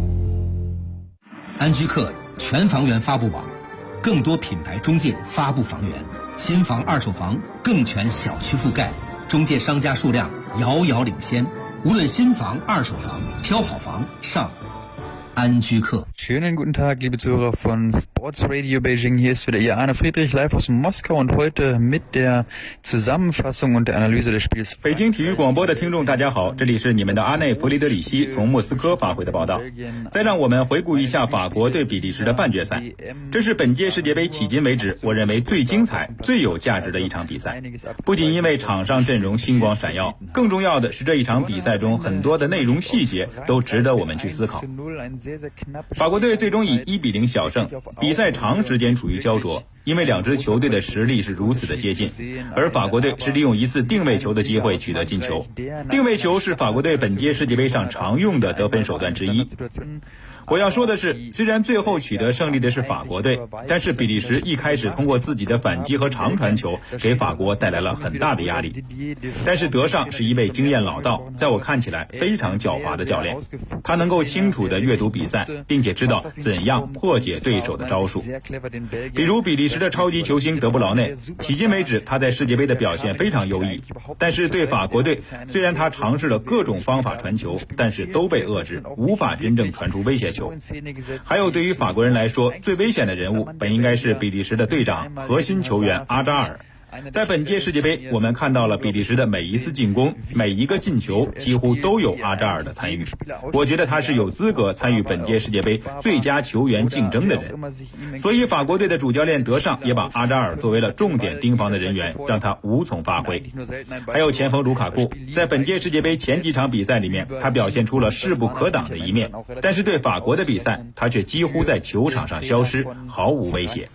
安居客全房源发布网，更多品牌中介发布房源，新房二手房更全小区覆盖，中介商家数量遥遥领先。无论新房二手房，挑好房上安居客。 Schönen guten Tag, liebe Zuhörer von Sports Radio Beijing. Hier ist wieder Ihr Arne Friedrich live aus Moskau und heute mit der Zusammenfassung und der Analyse des Spiels. 北京体育广播的听众大家好，这里是你们的阿内弗里德里希从莫斯科发回的报道。再让我们回顾一下法国对比利时的半决赛，这是本届世界杯迄今为止我认为最精彩、最有价值的一场比赛。不仅因为场上阵容星光闪耀，更重要的是这一场比赛中很多的内容细节都值得我们去思考。法国队最终以1-0小胜，比赛长时间处于焦灼， 因为两支球队的实力是如此的接近，而法国队是利用一次定位球的机会取得进球。定位球是法国队本届世界杯上常用的得分手段之一。我要说的是，虽然最后取得胜利的是法国队，但是比利时一开始通过自己的反击和长传球给法国带来了很大的压力。但是德尚是一位经验老道，在我看起来非常狡猾的教练，他能够清楚地阅读比赛，并且知道怎样破解对手的招数。比如比利时的超级球星德布劳内，迄今为止他在世界杯的表现非常优异，但是对法国队，虽然他尝试了各种方法传球，但是都被遏制，无法真正传出威胁球。还有对于法国人来说，最危险的人物本应该是比利时的队长、核心球员阿扎尔。在本届世界杯，我们看到了比利时的每一次进攻，每一个进球几乎都有阿扎尔的参与。我觉得他是有资格参与本届世界杯最佳球员竞争的人。所以法国队的主教练德尚也把阿扎尔作为了重点盯防的人员，让他无从发挥。还有前锋卢卡库，在本届世界杯前几场比赛里面，他表现出了势不可挡的一面，但是对法国的比赛，他却几乎在球场上消失，毫无威胁。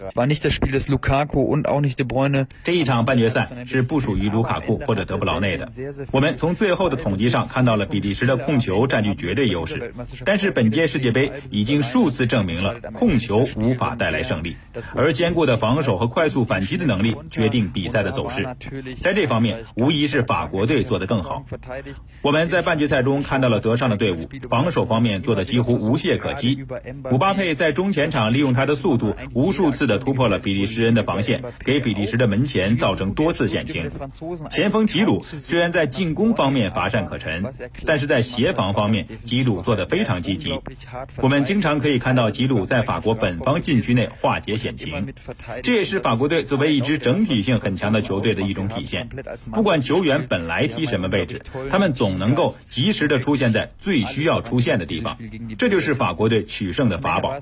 这一场半决赛是不属于卢卡库或者德布劳内的。我们从最后的统计上看到了比利时的控球占据绝对优势，但是本届世界杯已经数次证明了控球无法带来胜利，而坚固的防守和快速反击的能力决定比赛的走势。在这方面，无疑是法国队做得更好。我们在半决赛中看到了德尚的队伍防守方面做得几乎无懈可击。姆巴佩在中前场利用他的速度，无数次的突破了比利时人的防线，给比利时的门前造成多次险情。前锋吉鲁虽然在进攻方面乏善可陈，但是在协防方面吉鲁做得非常积极。我们经常可以看到吉鲁在法国本方禁区内化解险情，这也是法国队作为一支整体性很强的球队的一种体现。不管球员本来踢什么位置，他们总能够及时的出现在最需要出现的地方，这就是法国队取胜的法宝。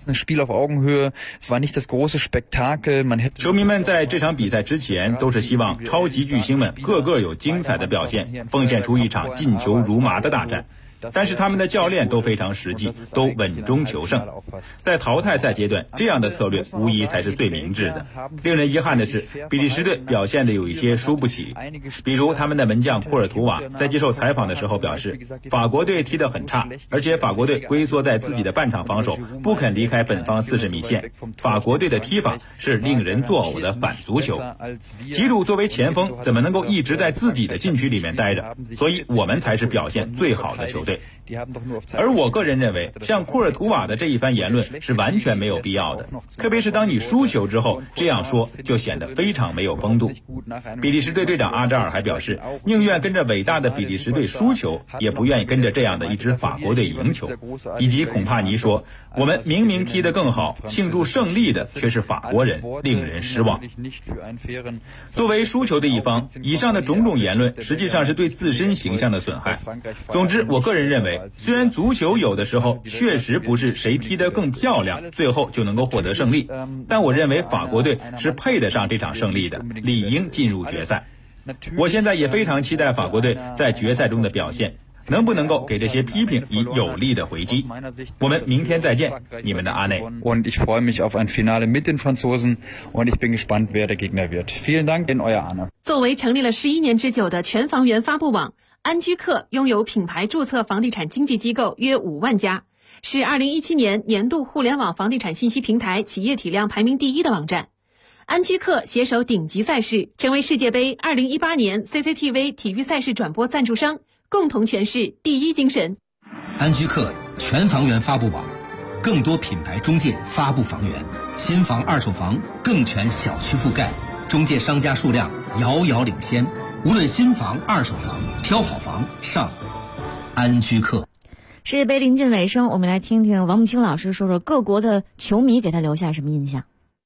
球迷们在这场比赛之前都是希望超级巨星们个个有精彩的表现，奉献出一场进球如麻的大战。但是他们的教练都非常实际，都稳中求胜。在淘汰赛阶段，这样的策略无疑才是最明智的。令人遗憾的是，比利时队表现的有一些输不起。比如他们的门将库尔图瓦在接受采访的时候表示，法国队踢得很差，而且法国队龟缩在自己的半场防守，不肯离开本方40米线。法国队的踢法是令人作呕的反足球。吉鲁作为前锋，怎么能够一直在自己的禁区里面待着？所以我们才是表现最好的球队。而我个人认为，像库尔图瓦的这一番言论是完全没有必要的，特别是当你输球之后，这样说就显得非常没有风度。比利时队队长阿扎尔还表示，宁愿跟着伟大的比利时队输球，也不愿意跟着这样的一支法国队赢球。以及孔帕尼说，我们明明踢得更好，庆祝胜利的却是法国人，令人失望。作为输球的一方，以上的种种言论实际上是对自身形象的损害。总之，我个人认为，虽然足球有的时候确实不是谁踢得更漂亮，最后就能够获得胜利，但我认为法国队是配得上这场胜利的，理应进入决赛。我现在也非常期待法国队在决赛中的表现，能不能够给这些批评以有力的回击。我们明天再见，你们的阿内。 Und ich freue mich auf ein Finale mit den Franzosen und ich bin gespannt, wer der Gegner wird. Vielen Dank, in euer Arne. 作为成立了11年之久的全房源发布网，安居客拥有品牌注册房地产经纪机构约5万家，是2017年年度互联网房地产信息平台企业体量排名第1的网站。安居客携手顶级赛事，成为世界杯2018年 CCTV 体育赛事转播赞助商，共同诠释第一精神。 安居客全房源发布网，更多品牌中介发布房源，新房二手房更全小区覆盖，中介商家数量遥遥领先。无论新房二手房，挑好房上安居客。 世界杯临近尾声，我们来听听王木青老师说说各国的球迷给他留下什么印象。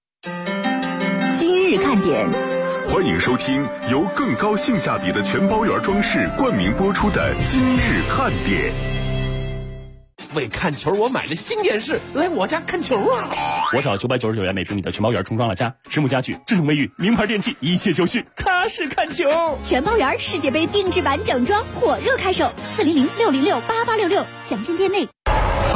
今日看点， 欢迎收听由更高性价比的全包圆装饰冠名播出的今日看点。 为看球，我买了新电视，来我家看球啊！ 我找999元每平米的全包圆重装了家，实木家具、智能卫浴、名牌电器，一切就绪，踏实看球。 全包圆世界杯定制版整装火热开售，400-606-8866，详见店内。 法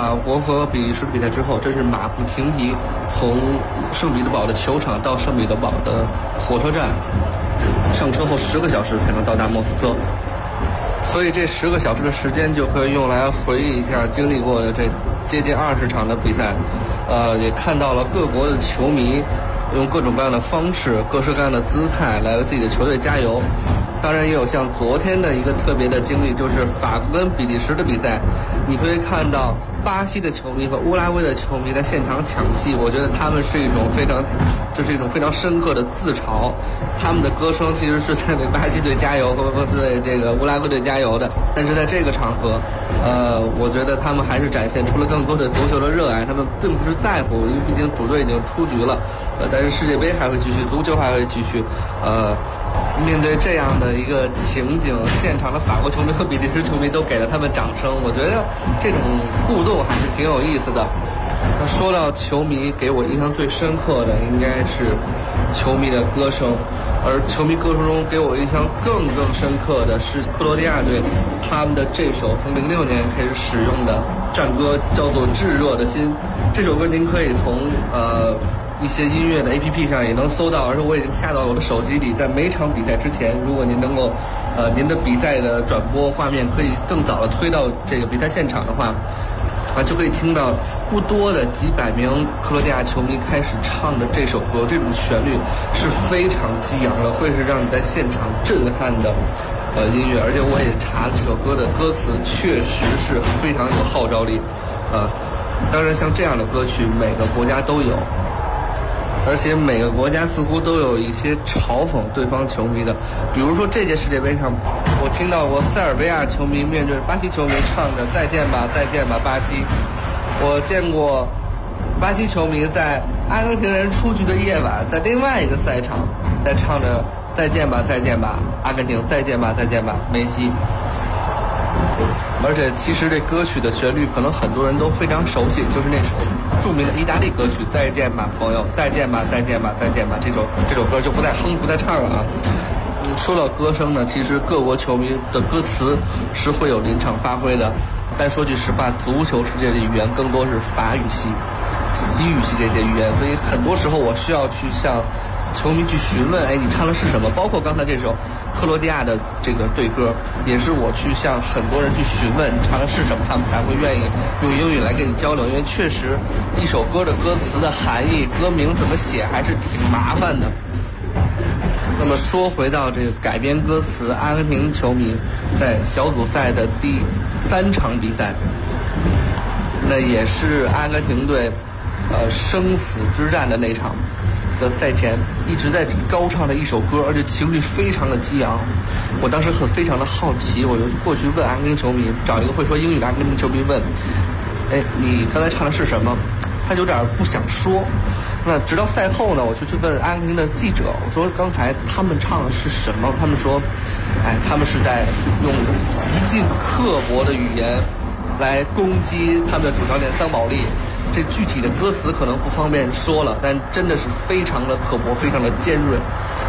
法国和比利时比赛之后，真是马不停蹄，从圣彼得堡的球场到圣彼得堡的火车站，上车后10个小时才能到达莫斯科。所以这10个小时的时间就可以用来回忆一下经历过的这接近20场的比赛，也看到了各国的球迷用各种各样的方式、各式各样的姿态来为自己的球队加油。当然也有像昨天的一个特别的经历，就是法国跟比利时的比赛，你可以看到巴西的球迷和乌拉圭的球迷在现场抢戏，我觉得他们是一种非常深刻的自嘲，他们的歌声其实是在为巴西队加油和对这个乌拉圭队加油的。但是在这个场合，我觉得他们还是展现出了更多的足球的热爱，他们并不是在乎，因为毕竟主队已经出局了，但是世界杯还会继续，足球还会继续，面对这样的一个情景，现场的法国球迷和比利时球迷都给了他们掌声，我觉得这种互动还是挺有意思的。那说到球迷，给我印象最深刻的应该是球迷的歌声，而球迷歌声中给我印象更深刻的是克罗地亚队他们的这首从06年开始使用的战歌，叫做《炙热的心》。这首歌您可以从一些音乐的 APP 上也能搜到，而且我已经下到了我的手机里。在每场比赛之前，如果您能够，您的比赛的转播画面可以更早的推到这个比赛现场的话，就可以听到不多的几百名克罗地亚球迷开始唱的这首歌，这种旋律是非常激昂的，会是让你在现场震撼的音乐。而且我也查了这首歌的歌词，确实是非常有号召力。当然像这样的歌曲每个国家都有，而且每个国家似乎都有一些嘲讽对方球迷的。比如说这届世界杯上，我听到过塞尔维亚球迷面对巴西球迷唱着再见吧再见吧巴西，我见过巴西球迷在阿根廷人出局的夜晚，在另外一个赛场在唱着再见吧再见吧阿根廷，再见吧再见吧梅西。而且其实这歌曲的旋律可能很多人都非常熟悉，就是那首著名的意大利歌曲《再见吧朋友》，再见吧再见吧再见吧，这首歌就不再哼不再唱了啊。说到歌声呢，其实各国球迷的歌词是会有临场发挥的，但说句实话，足球世界的语言更多是法语系、西语系这些语言，所以很多时候我需要去向球迷去询问，你唱的是什么？包括刚才这首克罗地亚的这个队歌，也是我去向很多人去询问你唱的是什么，他们才会愿意用英语来跟你交流。因为确实一首歌的歌词的含义、歌名怎么写还是挺麻烦的。那么说回到这个改编歌词，阿根廷球迷在小组赛的第3场比赛，那也是阿根廷队生死之战的那场的赛前，一直在高唱的一首歌，而且情绪非常的激昂。我当时非常的好奇，我就过去问阿根廷球迷，找一个会说英语的阿根廷球迷问，你刚才唱的是什么？他有点不想说。那直到赛后呢，我就去问阿根廷的记者，我说刚才他们唱的是什么？他们说，他们是在用极尽刻薄的语言来攻击他们的主教练桑保利。这具体的歌词可能不方便说了，但真的是非常的刻薄，非常的尖锐。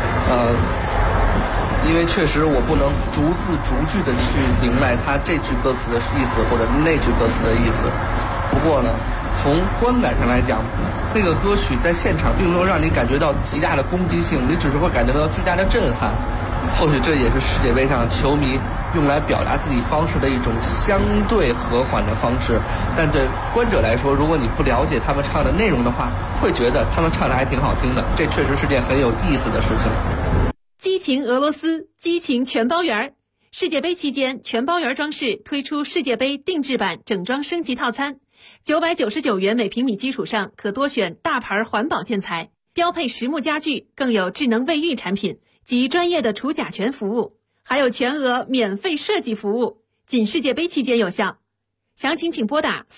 因为确实我不能逐字逐句的去明白他这句歌词的意思或者那句歌词的意思。不过呢，从观感上来讲，那个歌曲在现场并没有让你感觉到极大的攻击性，你只是会感觉到巨大的震撼。或许这也是世界杯上球迷用来表达自己方式的一种相对和缓的方式，但对观者来说，如果你不了解他们唱的内容的话，会觉得他们唱的还挺好听的，这确实是件很有意思的事情。 激情俄罗斯，激情全包圆。世界杯期间，全包圆装饰推出世界杯定制版整装升级套餐，999元每平米基础上可多选大牌环保建材，标配实木家具，更有智能卫浴产品及专业的除甲醛服务，还有全额免费设计服务，仅世界杯期间有效。详情请拨打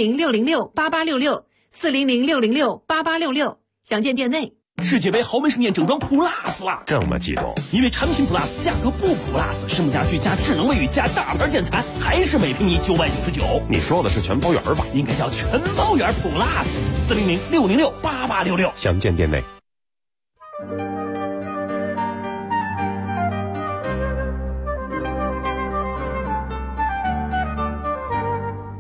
400-606-8866，400-606-8866，详见店内。 世界杯豪门盛宴整装 Plus 啦！ 这么激动， 因为产品 Plus 价格不 Plus， 实木家具加智能卫浴加大牌建材，还是每平米999。 你说的是全包圆吧？ 应该叫全包圆 Plus，400-606-8866， 详见店内。 本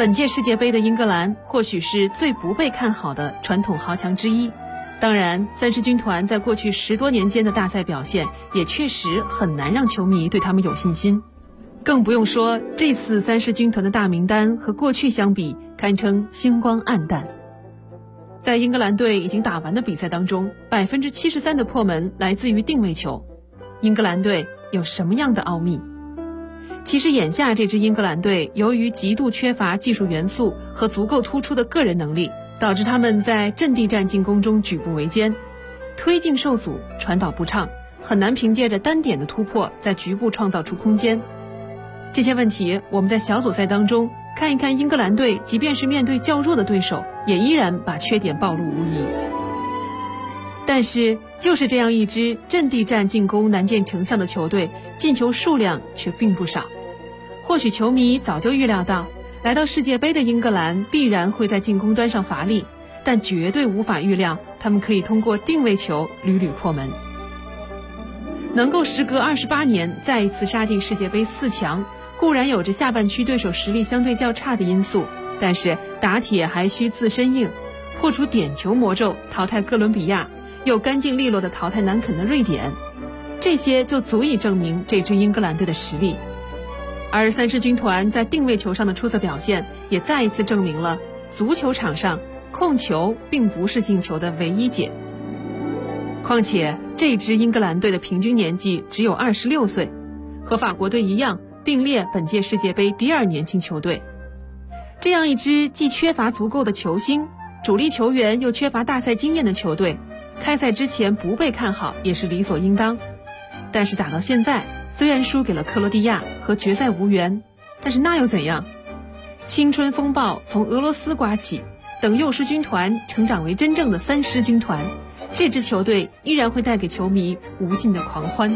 本届世界杯的英格兰或许是最不被看好的传统豪强之一。当然，30军团在过去10多年间的大赛表现也确实很难让球迷对他们有信心。更不用说这次30军团的大名单和过去相比，堪称星光黯淡。在英格兰队已经打完的比赛当中，73%的破门来自于定位球。英格兰队有什么样的奥秘？其实眼下这支英格兰队由于极度缺乏技术元素和足够突出的个人能力，导致他们在阵地战进攻中举步维艰，推进受阻，传导不畅，很难凭借着单点的突破在局部创造出空间。这些问题我们在小组赛当中看一看，英格兰队即便是面对较弱的对手，也依然把缺点暴露无遗。但是就是这样一支阵地战进攻难见成效的球队，进球数量却并不少。或许球迷早就预料到，来到世界杯的英格兰必然会在进攻端上乏力，但绝对无法预料他们可以通过定位球屡屡破门。能够时隔28年再一次杀进世界杯4强，固然有着下半区对手实力相对较差的因素，但是打铁还需自身硬，破除点球魔咒，淘汰哥伦比亚，又干净利落地淘汰难啃的瑞典，这些就足以证明这支英格兰队的实力。而30军团在定位球上的出色表现，也再一次证明了足球场上控球并不是进球的唯一解。况且这支英格兰队的平均年纪只有26岁，和法国队一样并列本届世界杯第2年轻球队。这样一支既缺乏足够的球星，主力球员又缺乏大赛经验的球队，开赛之前不被看好也是理所应当。但是打到现在，虽然输给了克罗地亚和决赛无缘，但是那又怎样？青春风暴从俄罗斯刮起，等幼狮军团成长为真正的30军团，这支球队依然会带给球迷无尽的狂欢。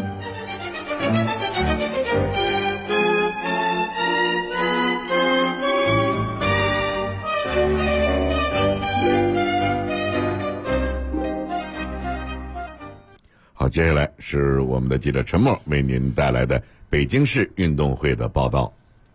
好，接下来是我们的记者陈默为您带来的北京市运动会的报道。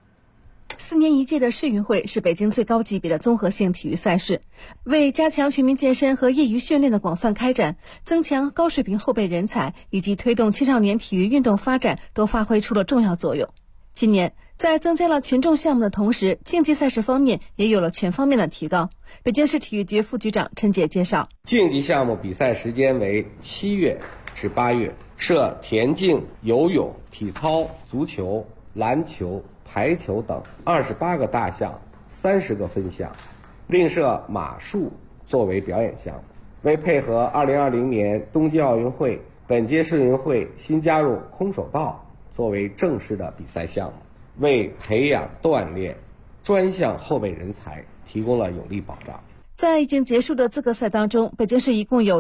4年一届的市运会是北京最高级别的综合性体育赛事，为加强全民健身和业余训练的广泛开展，增强高水平后备人才以及推动青少年体育运动发展都发挥出了重要作用。今年在增加了群众项目的同时，竞技赛事方面也有了全方面的提高。北京市体育局副局长陈杰介绍， 竞技项目比赛时间为7月至8月，设田径、游泳、体操、足球、篮球、排球等28个大项，30个分项，另设马术作为表演项目。为配合2020年冬季奥运会，本届世运会新加入空手道作为正式的比赛项目，为培养锻炼专项后备人才提供了有力保障。 在已经结束的资格赛当中，北京市一共有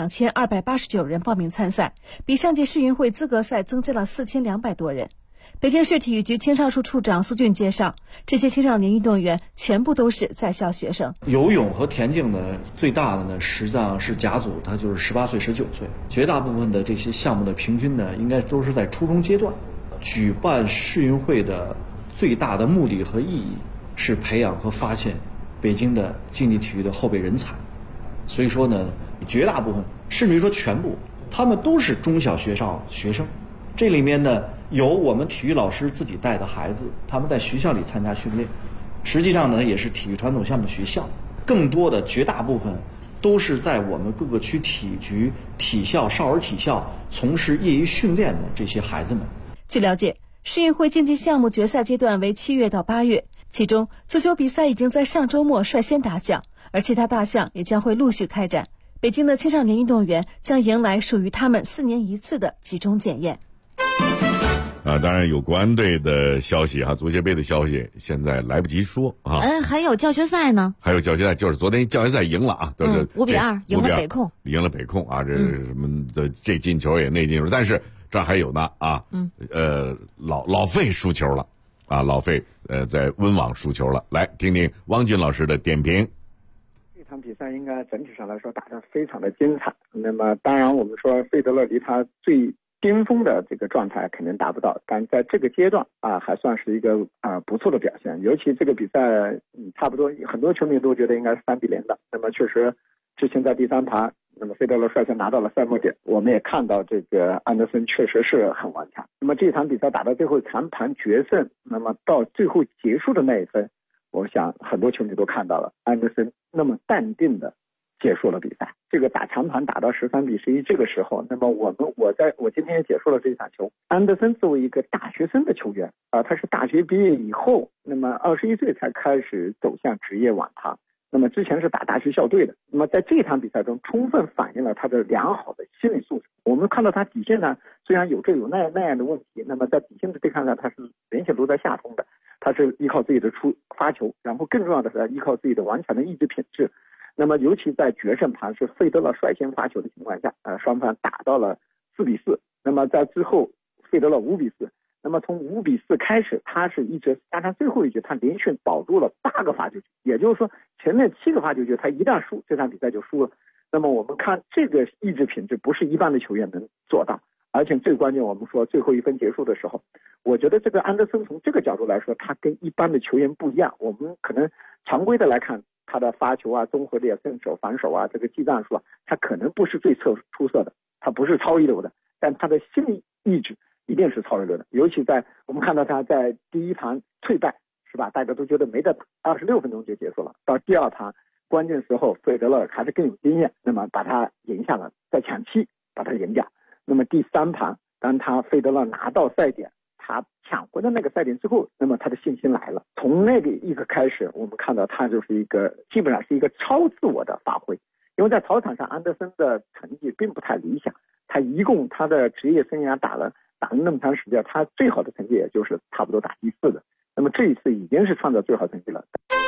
12289人报名参赛，比上届世运会资格赛增加了4200多人。北京市体育局青少处处长苏俊介绍，这些青少年运动员全部都是在校学生。 游泳和田径呢，最大的呢实际上是甲组，它就是18岁、19岁，绝大部分的这些项目的平均呢，应该都是在初中阶段。举办世运会的最大的目的和意义是培养和发现北京的竞技体育的后备人才，所以说呢，绝大部分甚至于说全部，他们都是中小学校学生。这里面呢，有我们体育老师自己带的孩子，他们在学校里参加训练，实际上呢，也是体育传统项目的学校。更多的绝大部分都是在我们各个区体育局、体校、少儿体校从事业余训练的这些孩子们。 据了解，世运会竞技项目决赛阶段为7月到8月，其中足球比赛已经在上周末率先打响，而其他大项也将会陆续开展。北京的青少年运动员将迎来属于他们4年一次的集中检验。 当然有国安队的消息哈，足协杯的消息现在来不及说啊。 还有教学赛呢？ 还有教学赛，就是昨天教学赛赢了啊 ，5-2赢了北控， 赢了北控啊，这是什么的？这进球也那进球，但是这还有呢啊，老费输球了啊，老费在温网输球了，来听听汪俊老师的点评。 这场比赛应该整体上来说打得非常的精彩。那么当然我们说费德勒离他最巅峰的这个状态肯定达不到，但在这个阶段还算是一个不错的表现。尤其这个比赛差不多很多球迷都觉得应该是3-0的，那么确实之前在第3盘，那么费德勒率先拿到了赛末点，我们也看到这个安德森确实是很顽强。那么这场比赛打到最后长盘决胜，那么到最后结束的那一分，我想很多球迷都看到了安德森那么淡定的结束了比赛。这个打长盘打到13-11，这个时候，那么我今天也解说了这场球。安德森作为一个大学生的球员他是大学毕业以后，那么21岁才开始走向职业网坛。那么之前是打大学校队的，那么在这场比赛中充分反映了他的良好的心理素质。我们看到他底线呢，虽然有那样的问题，那么在底线的对抗上他是明显都在下风的，他是依靠自己的发球，然后更重要的是依靠自己的顽强的意志品质。那么尤其在决胜盘是费德勒率先发球的情况下，双方打到了4-4，那么在之后费德勒5-4，那么从5-4开始，他是一直加上最后一局，他连续保住了8个罚球局，也就是说前面7个罚球局他一旦输，这场比赛就输了。那么我们看这个意志品质不是一般的球员能做到，而且最关键，我们说最后一分结束的时候，我觉得这个安德森从这个角度来说，他跟一般的球员不一样。我们可能常规的来看，他的发球综合力、正手、反手这个技战术他可能不是最出色的，他不是超一流的，但他的心理意志一定是超一流的。尤其在我们看到他在第1盘退败，是吧？大家都觉得没得打，26分钟就结束了。到第2盘关键时候，费德勒还是更有经验，那么把他赢下了，在抢七把他赢掉。那么第3盘，当他费德勒拿到赛点，他抢回了那个赛点之后，那么他的信心来了。从那个一刻开始，我们看到他就是基本上是一个超自我的发挥。因为在草场上，安德森的成绩并不太理想，他一共他的职业生涯打了那么长时间，他最好的成绩也就是差不多打第4的。那么这一次已经是创造最好成绩了。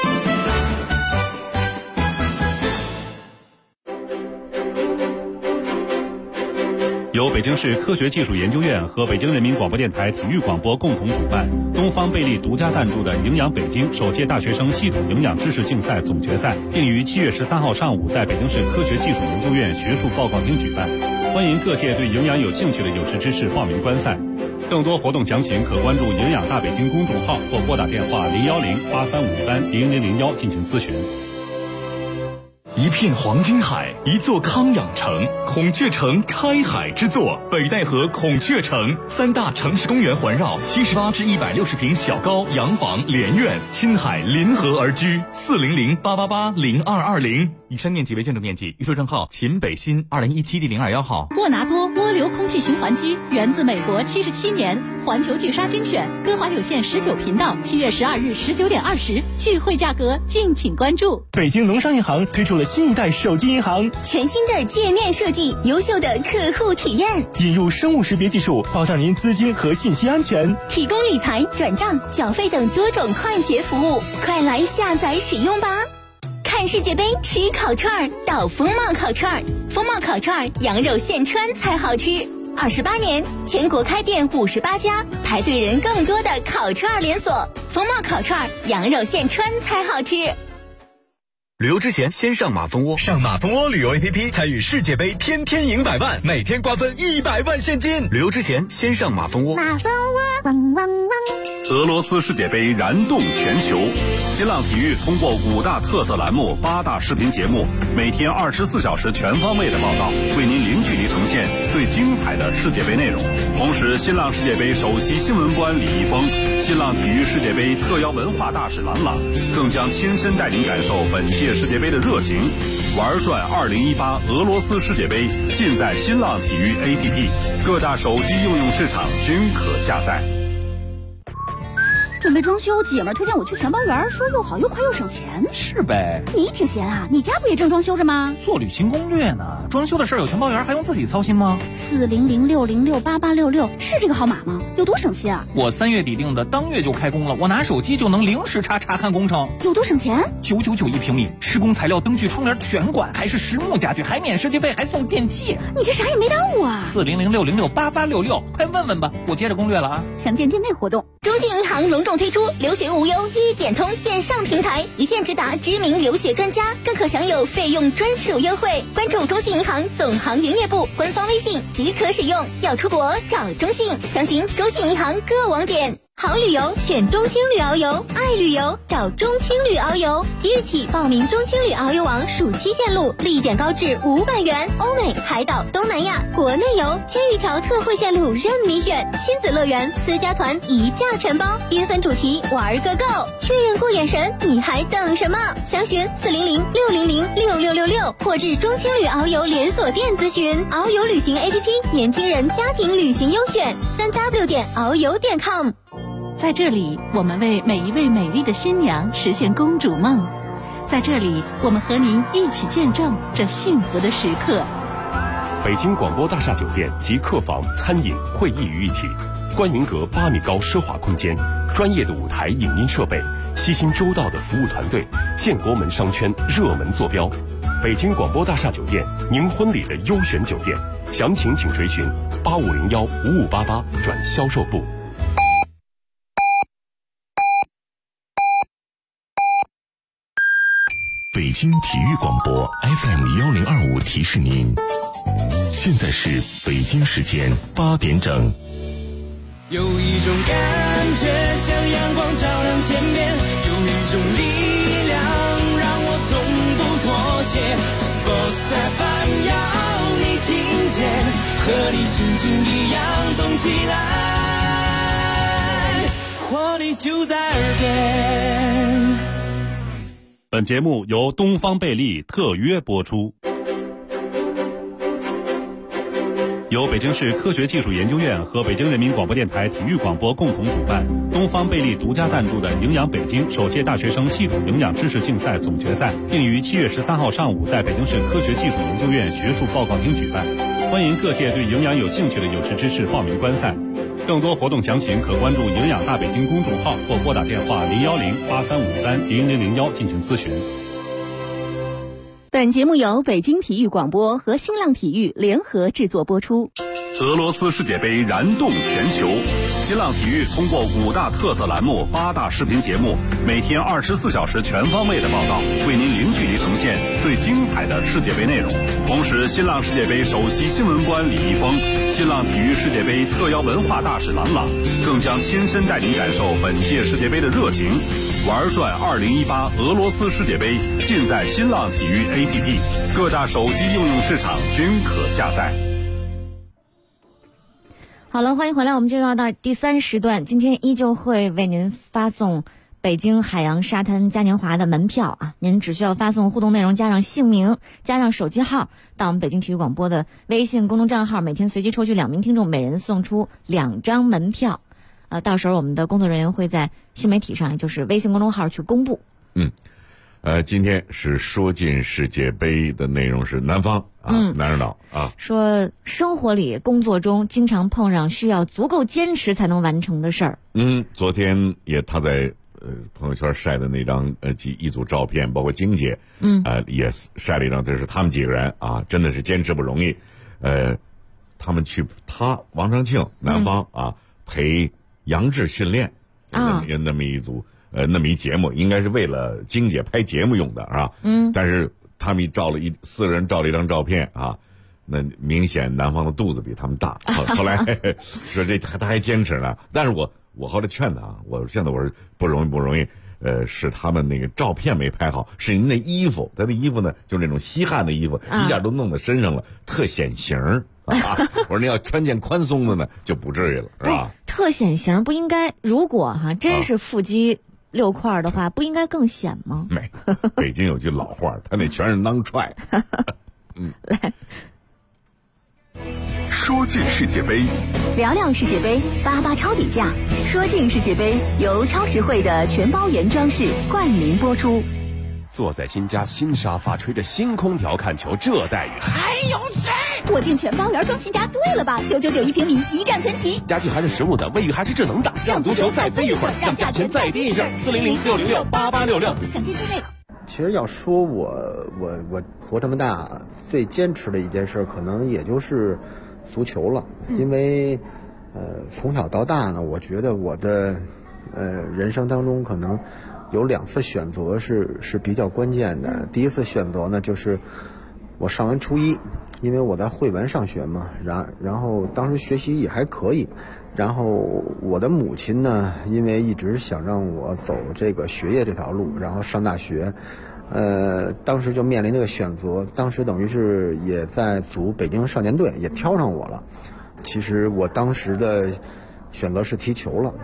由北京市科学技术研究院和北京人民广播电台体育广播共同主办，东方贝利独家赞助的营养北京首届大学生系统营养知识竞赛总决赛，并于7月13号上午在北京市科学技术研究院学术报告厅举办。欢迎各界对营养有兴趣的有识之士报名观赛。更多活动详情可关注营养大北京公众号或拨打电话010-8353-0001进行咨询。 一片黄金海，一座康养城，孔雀城开海之作，北戴河孔雀城，3大城市公园环绕，78至160平小高洋房连院，亲海临河而居，400-888-0220。以上面积为建筑面积，预售证号秦北新2017第021号。 沃拿多涡流空气循环机源自美国77年，环球巨鲨精选，歌华有线19频道，7月12日19点20，聚会价格敬请关注。 北京农商银行推出了新一代手机银行， 全新的界面设计，优秀的客户体验， 引入生物识别技术，保障您资金和信息安全， 提供理财、转账、缴费等多种快捷服务，快来下载使用吧！看世界杯吃烤串到风貌烤串，风貌烤串羊肉现穿才好吃。28年，全国开店58家，排队人更多的烤串连锁，风貌烤串羊肉现穿才好吃。 旅游之前先上马蜂窝， 上马蜂窝旅游 APP 参与世界杯，天天赢100万，每天瓜分100万现金。 旅游之前先上马蜂窝。 马蜂窝，汪汪汪！ 俄罗斯世界杯燃动全球，新浪体育通过5大特色栏目、8大视频节目，每天24小时全方位的报道，为您零距离呈现最精彩的世界杯内容。同时，新浪世界杯首席新闻官李易峰、新浪体育世界杯特邀文化大使郎朗，更将亲身带您感受本届世界杯的热情。玩转2018俄罗斯世界杯，尽在新浪体育 APP， 各大手机应用市场均可下载。 准备装修，姐们儿推荐我去全包园，说又好又快又省钱。 是呗， 你挺闲啊，你家不也正装修着吗？ 做旅行攻略呢，装修的事儿有全包园还用自己操心吗 ？400606866是这个号码吗？有多省心啊？ 我3月底定的，当月就开工了，我拿手机就能0时查看工程。 有多省钱 ？999一平米，施工材料、灯具、窗帘全管，还是实木家具，还免设计费，还送电器。 你这啥也没耽误啊 ！400606866，快问问吧，我接着攻略了啊。 详见店内活动。 中信银行隆重重推出留学无忧一点通线上平台，一键直达知名留学专家，更可享有费用专属优惠。关注中信银行总行营业部官方微信即可使用。要出国找中信，详询中信银行各网点。好旅游选中青旅遨游，爱旅游找中青旅遨游。即日起报名中青旅遨游网暑期线路，立减高至500元。欧美、海岛、东南亚、国内游，1000余条特惠线路任你选。亲子乐园、私家团一价全包，缤纷主题玩个够。确认过眼神，你还等什么？详询400-600-6666或至中青旅遨游连锁店咨询。遨游旅行 APP 年轻人家庭旅行优选，3w.遨游.com。 在这里，我们为每一位美丽的新娘实现公主梦。在这里，我们和您一起见证这幸福的时刻。 北京广播大厦酒店集客房、餐饮、会议于一体，观云阁8米高奢华空间，专业的舞台影音设备，悉心周到的服务团队，建国门商圈热门坐标。北京广播大厦酒店，您婚礼的优选酒店。详情请垂询8501-5588转销售部。 北京体育广播 FM1025提示您，现在是北京时间8点整。 有一种感觉像阳光照亮天边，有一种力量让我从不妥协。Sports FM 要你听见，和你心情一样动起来，活力就在耳边。 本节目由东方贝利特约播出，由北京市科学技术研究院和北京人民广播电台体育广播共同主办，东方贝利独家赞助的营养北京首届大学生系统营养知识竞赛总决赛，并于7月13号上午在北京市科学技术研究院学术报告厅举办，欢迎各界对营养有兴趣的有识之士报名观赛。更多活动详情可关注营养大北京公众号或拨打电话010-8353-0001进行咨询。 本节目由北京体育广播和新浪体育联合制作播出。 俄罗斯世界杯燃动全球，新浪体育通过5大特色栏目、8大视频节目，每天24小时全方位的报道，为您零距离呈现最精彩的世界杯内容。同时，新浪世界杯首席新闻官李易峰、新浪体育世界杯特邀文化大使郎朗，更将亲身带您感受本届世界杯的热情。玩转2018俄罗斯世界杯，尽在新浪体育 APP， 各大手机应用市场均可下载。 好了，欢迎回来，我们进入到第3时段，今天依旧会为您发送北京海洋沙滩嘉年华的门票啊，您只需要发送互动内容加上姓名加上手机号到我们北京体育广播的微信公众账号，每天随机抽取2名听众，每人送出2张门票。到时候我们的工作人员会在新媒体上，也就是微信公众号去公布。 今天是说进世界杯的内容是南方南人岛啊， 说生活里工作中经常碰上需要足够坚持才能完成的事儿。 昨天他在朋友圈晒的那张一组照片，包括晶姐也晒了一张，这是他们几个人啊，真的是坚持不容易。他们去王长庆南方陪杨志训练那么一组那么一节目，应该是为了晶姐拍节目用的啊。但是他们4个人照了一张照片啊，那明显南方的肚子比他们大。后来说他还坚持呢，但是我后来劝他我现在我说不容易，是他们那个照片没拍好，是您的衣服，他的衣服呢就是那种吸汗的衣服，一下都弄到身上了，特显形我说您要穿件宽松的呢就不至于了，是吧？ 特显形不应该，如果真是腹肌6块的话，不应该更显吗？ 没，北京有句老话，他那全是囊踹。 来， 说进世界杯， 聊聊世界杯，88超底价。说进世界杯由超实惠的全包原装饰冠名播出。 坐在新家新沙发，吹着新空调看球，这待遇还有谁？ 我订全包原装新家，对了吧？991平米，一站全齐。 家具还是实木的，卫浴还是智能的，让足球再飞一会儿，让价钱再低一阵。400-606-8866， 想进就对了。 其实要说我活这么大最坚持的一件事，可能也就是足球了，因为从小到大呢，我觉得我的人生当中可能有2次选择是比较关键的。第一次选择呢，就是我上完初一，因为我在惠文上学嘛，然后当时学习也还可以，然后我的母亲呢，因为一直想让我走这个学业这条路，然后上大学，当时就面临这个选择，当时等于是也在组北京少年队，也挑上我了。其实我当时的选择是踢球了，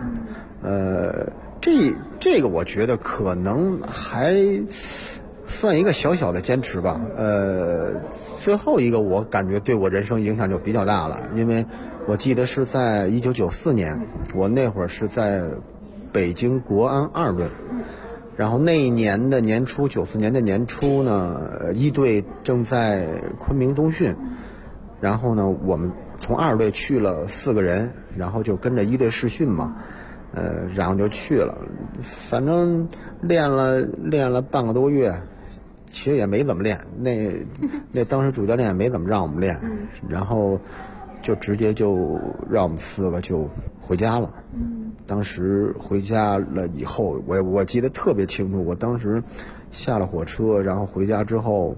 这个我觉得可能还算一个小小的坚持吧。最后一个我感觉对我人生影响就比较大了，因为我记得是在1994年，我那会儿是在北京国安2队，然后那一年的年初，94年的年初呢，1队正在昆明冬训，然后呢我们从2队去了4个人，然后就跟着1队试训嘛，然后就去了，反正练了半个多月，其实也没怎么练，那当时主教练也没怎么让我们练，然后就直接就让我们4个就回家了。当时回家了以后，我记得特别清楚，我当时下了火车，然后回家之后，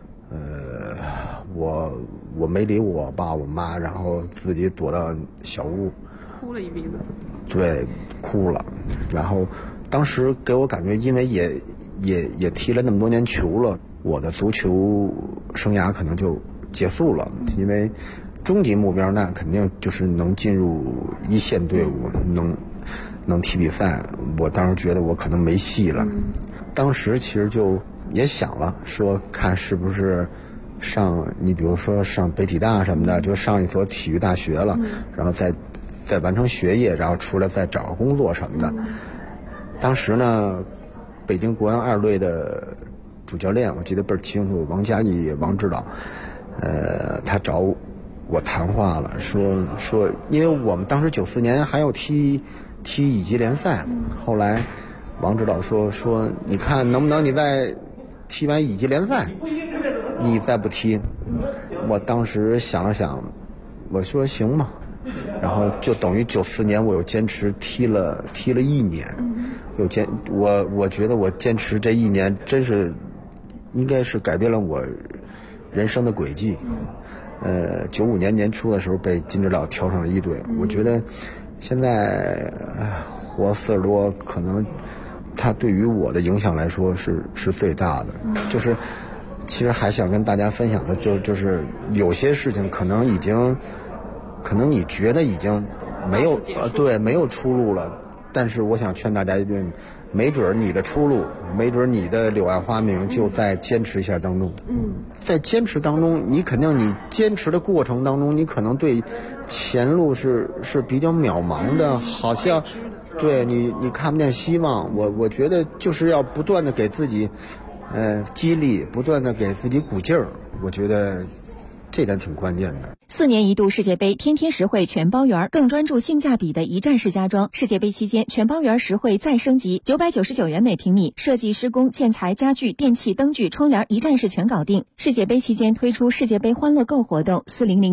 我没理我爸我妈，然后自己躲到小屋， 哭了一鼻子。 对，哭了。然后当时给我感觉，因为也踢了那么多年球了，我的足球生涯可能就结束了，因为终极目标那肯定就是能进入一线队伍，能踢比赛。我当时觉得我可能没戏了，当时其实就也想了，说看是不是你比如说上北体大什么的，就上一所体育大学了，然后再完成学业，然后出来再找个工作什么的。当时呢，北京国安2队的主教练我记得倍儿清楚，王嘉义王指导，他找我谈话了，说因为我们当时94年还要踢乙级联赛，后来王指导说你看能不能你再踢完乙级联赛，你再不踢。我当时想了想，我说行吧，然后就等于94年我又坚持踢了1年，我觉得我坚持这1年真是应该是改变了我人生的轨迹。95年年初的时候被金指导挑上了1队，我觉得现在活40多，可能他对于我的影响来说是最大的。就是其实还想跟大家分享的就是有些事情可能你觉得已经没有出路了，但是我想劝大家一句，没准你的出路，没准你的柳暗花明就在坚持一下当中。在坚持当中，你肯定你坚持的过程当中，你可能对前路是比较渺茫的，好像对你看不见希望。我觉得就是要不断的给自己激励，不断的给自己鼓劲儿，我觉得这点挺关键的。 4年一度世界杯天天实惠全包圆，更专注性价比的一站式家装。世界杯期间，全包圆实惠再升级，999元每平米，设计、施工、建材、家具、电器、灯具、窗帘一站式全搞定。世界杯期间推出世界杯欢乐购活动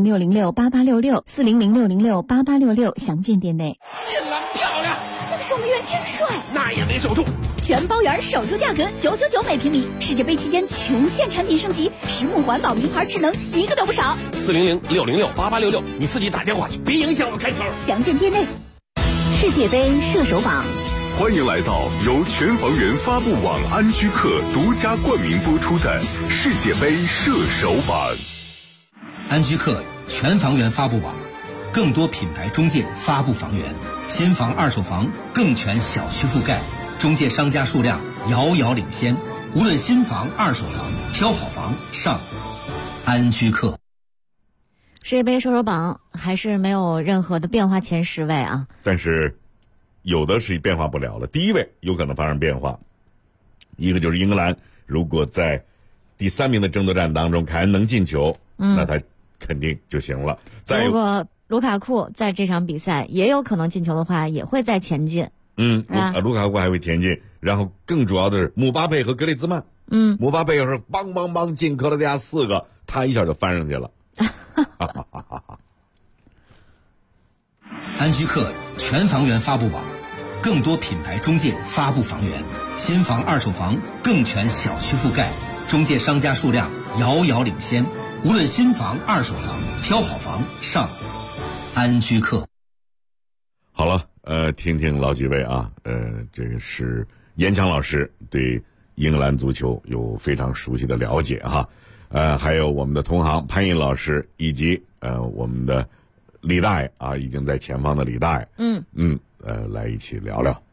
，400-606-8866，400-606-8866，详见店内。 进来漂亮， 那个守门员真帅， 那也没守住。 全包圆守住价格999每平米，世界杯期间全线产品升级，实木环保名牌智能一个都不少。 400-606-8866，你自己打电话去，别影响我开球。 详见店内。世界杯射手榜， 欢迎来到由全房源发布网安居客独家冠名播出的世界杯射手榜。 安居客全房源发布网，更多品牌中介发布房源，新房二手房更全小区覆盖，中介商家数量遥遥领先，无论新房二手房，挑好房上安居客。 世界杯射手榜还是没有任何的变化，前10位啊， 但是有的是变化不了了。第1位有可能发生变化，一个就是英格兰，如果在第3名的争夺战当中凯恩能进球，那他肯定就行了。 如果卢卡库在这场比赛也有可能进球的话，也会再前进。 卢卡库还会前进，然后更主要的是姆巴佩和格列兹曼。姆巴佩要是邦邦邦进克罗地亚4个，他一下就翻上去了。 安居客全房源发布网， 更多品牌中介发布房源，新房二手房更全小区覆盖，中介商家数量遥遥领先。无论新房二手房，挑好房上安居客。 好了，听听老几位啊，这个是严强老师对英格兰足球有非常熟悉的了解哈，还有我们的同行潘毅老师，以及我们的李大爷啊，已经在前方的李大爷，来一起聊聊。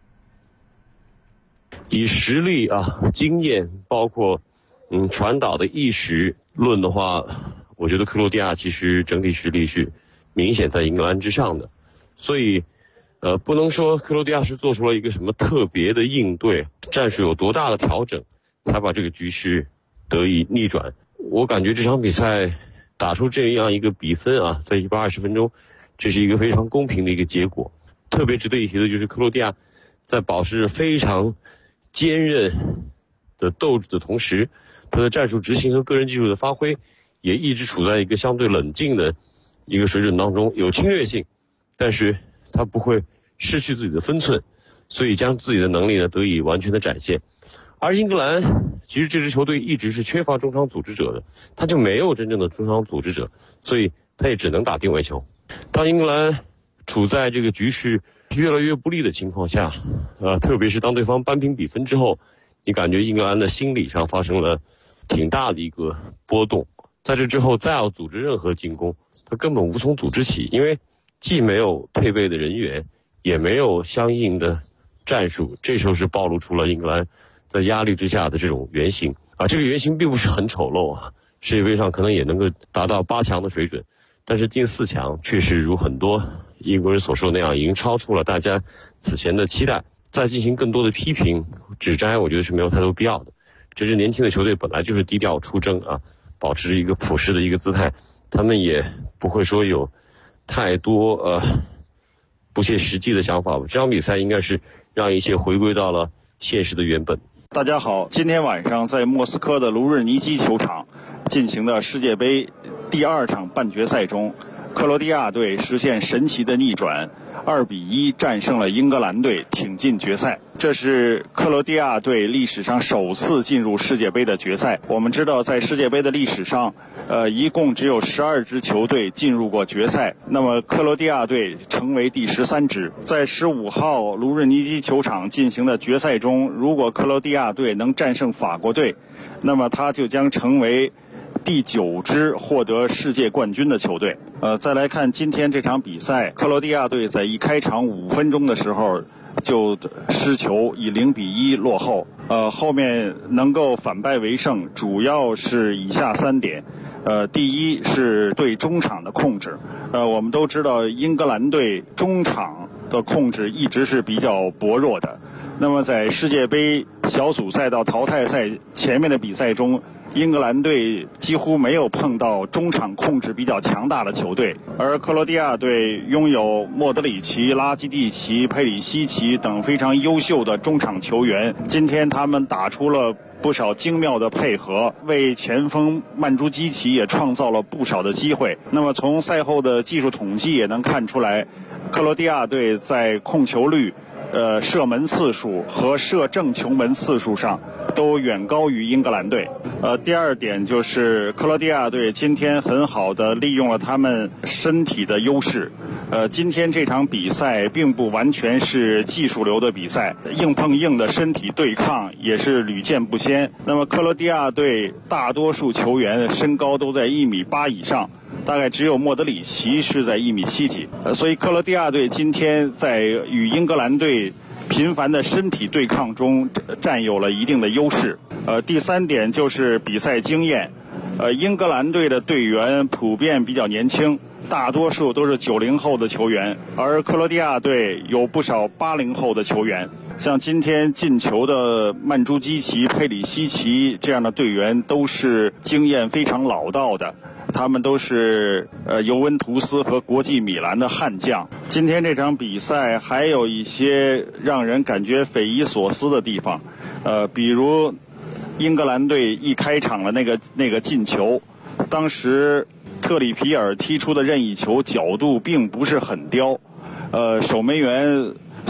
以实力啊、经验，包括传导的意识论的话，我觉得克罗地亚其实整体实力是明显在英格兰之上的，所以不能说克罗地亚是做出了一个什么特别的应对，战术有多大的调整才把这个局势得以逆转。我感觉这场比赛打出这样一个比分啊，在120分钟，这是一个非常公平的一个结果。特别值得一提的就是克罗地亚在保持着非常坚韧的斗志的同时，他的战术执行和个人技术的发挥也一直处在一个相对冷静的一个水准当中，有侵略性，但是他不会失去自己的分寸，所以将自己的能力呢得以完全的展现。而英格兰其实这支球队一直是缺乏中场组织者的，他就没有真正的中场组织者，所以他也只能打定位球。当英格兰处在这个局势越来越不利的情况下，特别是当对方扳平比分之后，你感觉英格兰的心理上发生了挺大的一个波动。在这之后再要组织任何进攻，他根本无从组织起，因为既没有配备的人员，也没有相应的战术。这时候是暴露出了英格兰在压力之下的这种原型啊，这个原型并不是很丑陋啊，世界杯上可能也能够达到8强的水准，但是进4强确实如很多英国人所说那样，已经超出了大家此前的期待。再进行更多的批评指摘，我觉得是没有太多必要的。这支年轻的球队本来就是低调出征啊，保持一个朴实的一个姿态，他们也不会说有太多不切实际的想法吧。这场比赛应该是让一切回归到了现实的原本。 大家好，今天晚上在莫斯科的卢日尼基球场进行的世界杯第2场半决赛中，克罗地亚队实现神奇的逆转，2-1战胜了英格兰队，挺进决赛。这是克罗地亚队历史上首次进入世界杯的决赛。我们知道，在世界杯的历史上，一共只有12支球队进入过决赛，那么克罗地亚队成为第13支。在15号卢日尼基球场进行的决赛中，如果克罗地亚队能战胜法国队，那么他就将成为第9支获得世界冠军的球队。再来看今天这场比赛，克罗地亚队在一开场5分钟的时候就失球，以0-1落后。后面能够反败为胜，主要是以下3点。第一是对中场的控制。我们都知道英格兰队中场的控制一直是比较薄弱的。那么在世界杯小组赛到淘汰赛前面的比赛中，英格兰队几乎没有碰到中场控制比较强大的球队，而克罗地亚队拥有莫德里奇、拉基蒂奇、佩里西奇等非常优秀的中场球员。今天他们打出了不少精妙的配合，为前锋曼朱基奇也创造了不少的机会。那么从赛后的技术统计也能看出来，克罗地亚队在控球率、射门次数和射正球门次数上都远高于英格兰队。第二点就是克罗地亚队今天很好的利用了他们身体的优势。今天这场比赛并不完全是技术流的比赛，硬碰硬的身体对抗也是屡见不鲜。那么克罗地亚队大多数球员身高都在1.8米以上，大概只有莫德里奇是在1.7米几。所以克罗地亚队今天在与英格兰队频繁的身体对抗中占有了一定的优势。第三点就是比赛经验。英格兰队的队员普遍比较年轻，大多数都是90后的球员，而克罗地亚队有不少80后的球员。像今天进球的曼朱基奇、佩里西奇这样的队员都是经验非常老道的，他们都是尤文图斯和国际米兰的悍将。今天这场比赛还有一些让人感觉匪夷所思的地方，比如英格兰队一开场的那个进球，当时特里皮尔踢出的任意球角度并不是很刁，守门员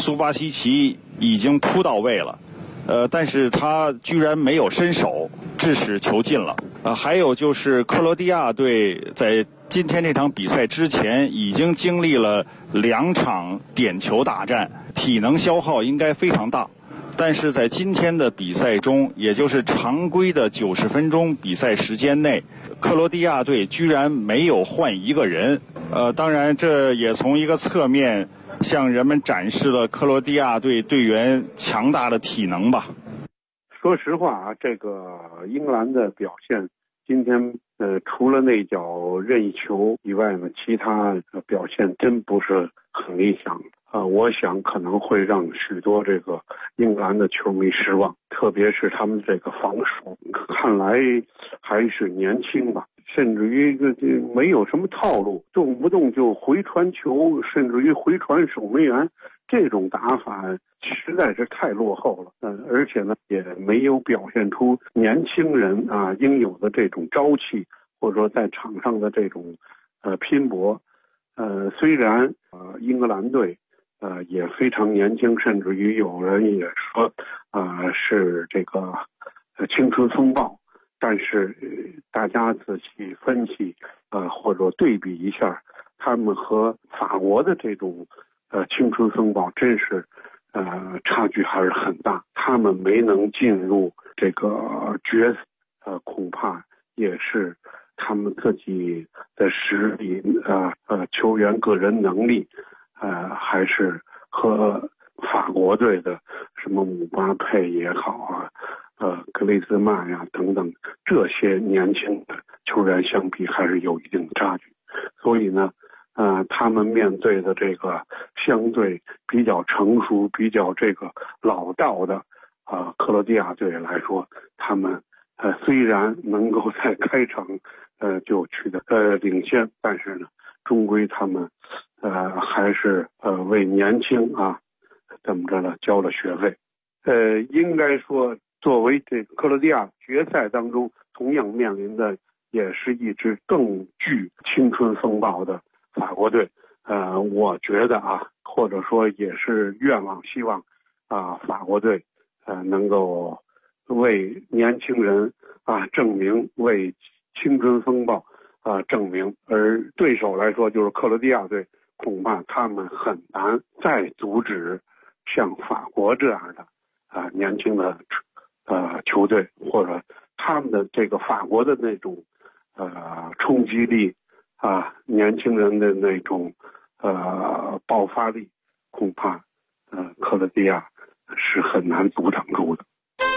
苏巴西奇已经扑到位了，但是他居然没有伸手，致使球进了。还有就是克罗地亚队在今天这场比赛之前已经经历了2场点球大战，体能消耗应该非常大。但是在今天的比赛中，也就是常规的90分钟比赛时间内，克罗地亚队居然没有换一个人。当然这也从一个侧面向人们展示了克罗地亚队队员强大的体能吧。 说实话啊，这个英格兰的表现今天除了那脚任意球以外呢，其他表现真不是很理想。我想可能会让许多这个英格兰的球迷失望，特别是他们这个防守，看来还是年轻吧，甚至于没有什么套路，动不动就回传球，甚至于回传守门员，这种打法实在是太落后了。而且呢，也没有表现出年轻人啊应有的这种朝气，或者说在场上的这种拼搏。虽然英格兰队也非常年轻，甚至于有人也说是这个青春风暴，但是大家仔细分析或者对比一下，他们和法国的这种青春风暴真是差距还是很大。他们没能进入这个决赛，恐怕也是他们自己的实力球员个人能力还是和法国队的什么姆巴佩也好格雷兹曼呀等等这些年轻的球员相比还是有一定的差距。所以呢他们面对的这个相对比较成熟比较这个老道的克罗地亚队来说，他们虽然能够在开场就取得领先，但是呢终归他们还是为年轻怎么着呢交了学费。应该说作为这个克罗地亚决赛当中同样面临的也是一支更具青春风暴的法国队。我觉得或者说也是愿望希望法国队能够为年轻人证明，为青春风暴证明。而对手来说就是克罗地亚队，恐怕他们很难再阻止像法国这样的年轻的球队，或者他们的这个法国的那种冲击力年轻人的那种爆发力，恐怕克罗地亚是很难阻挡住的。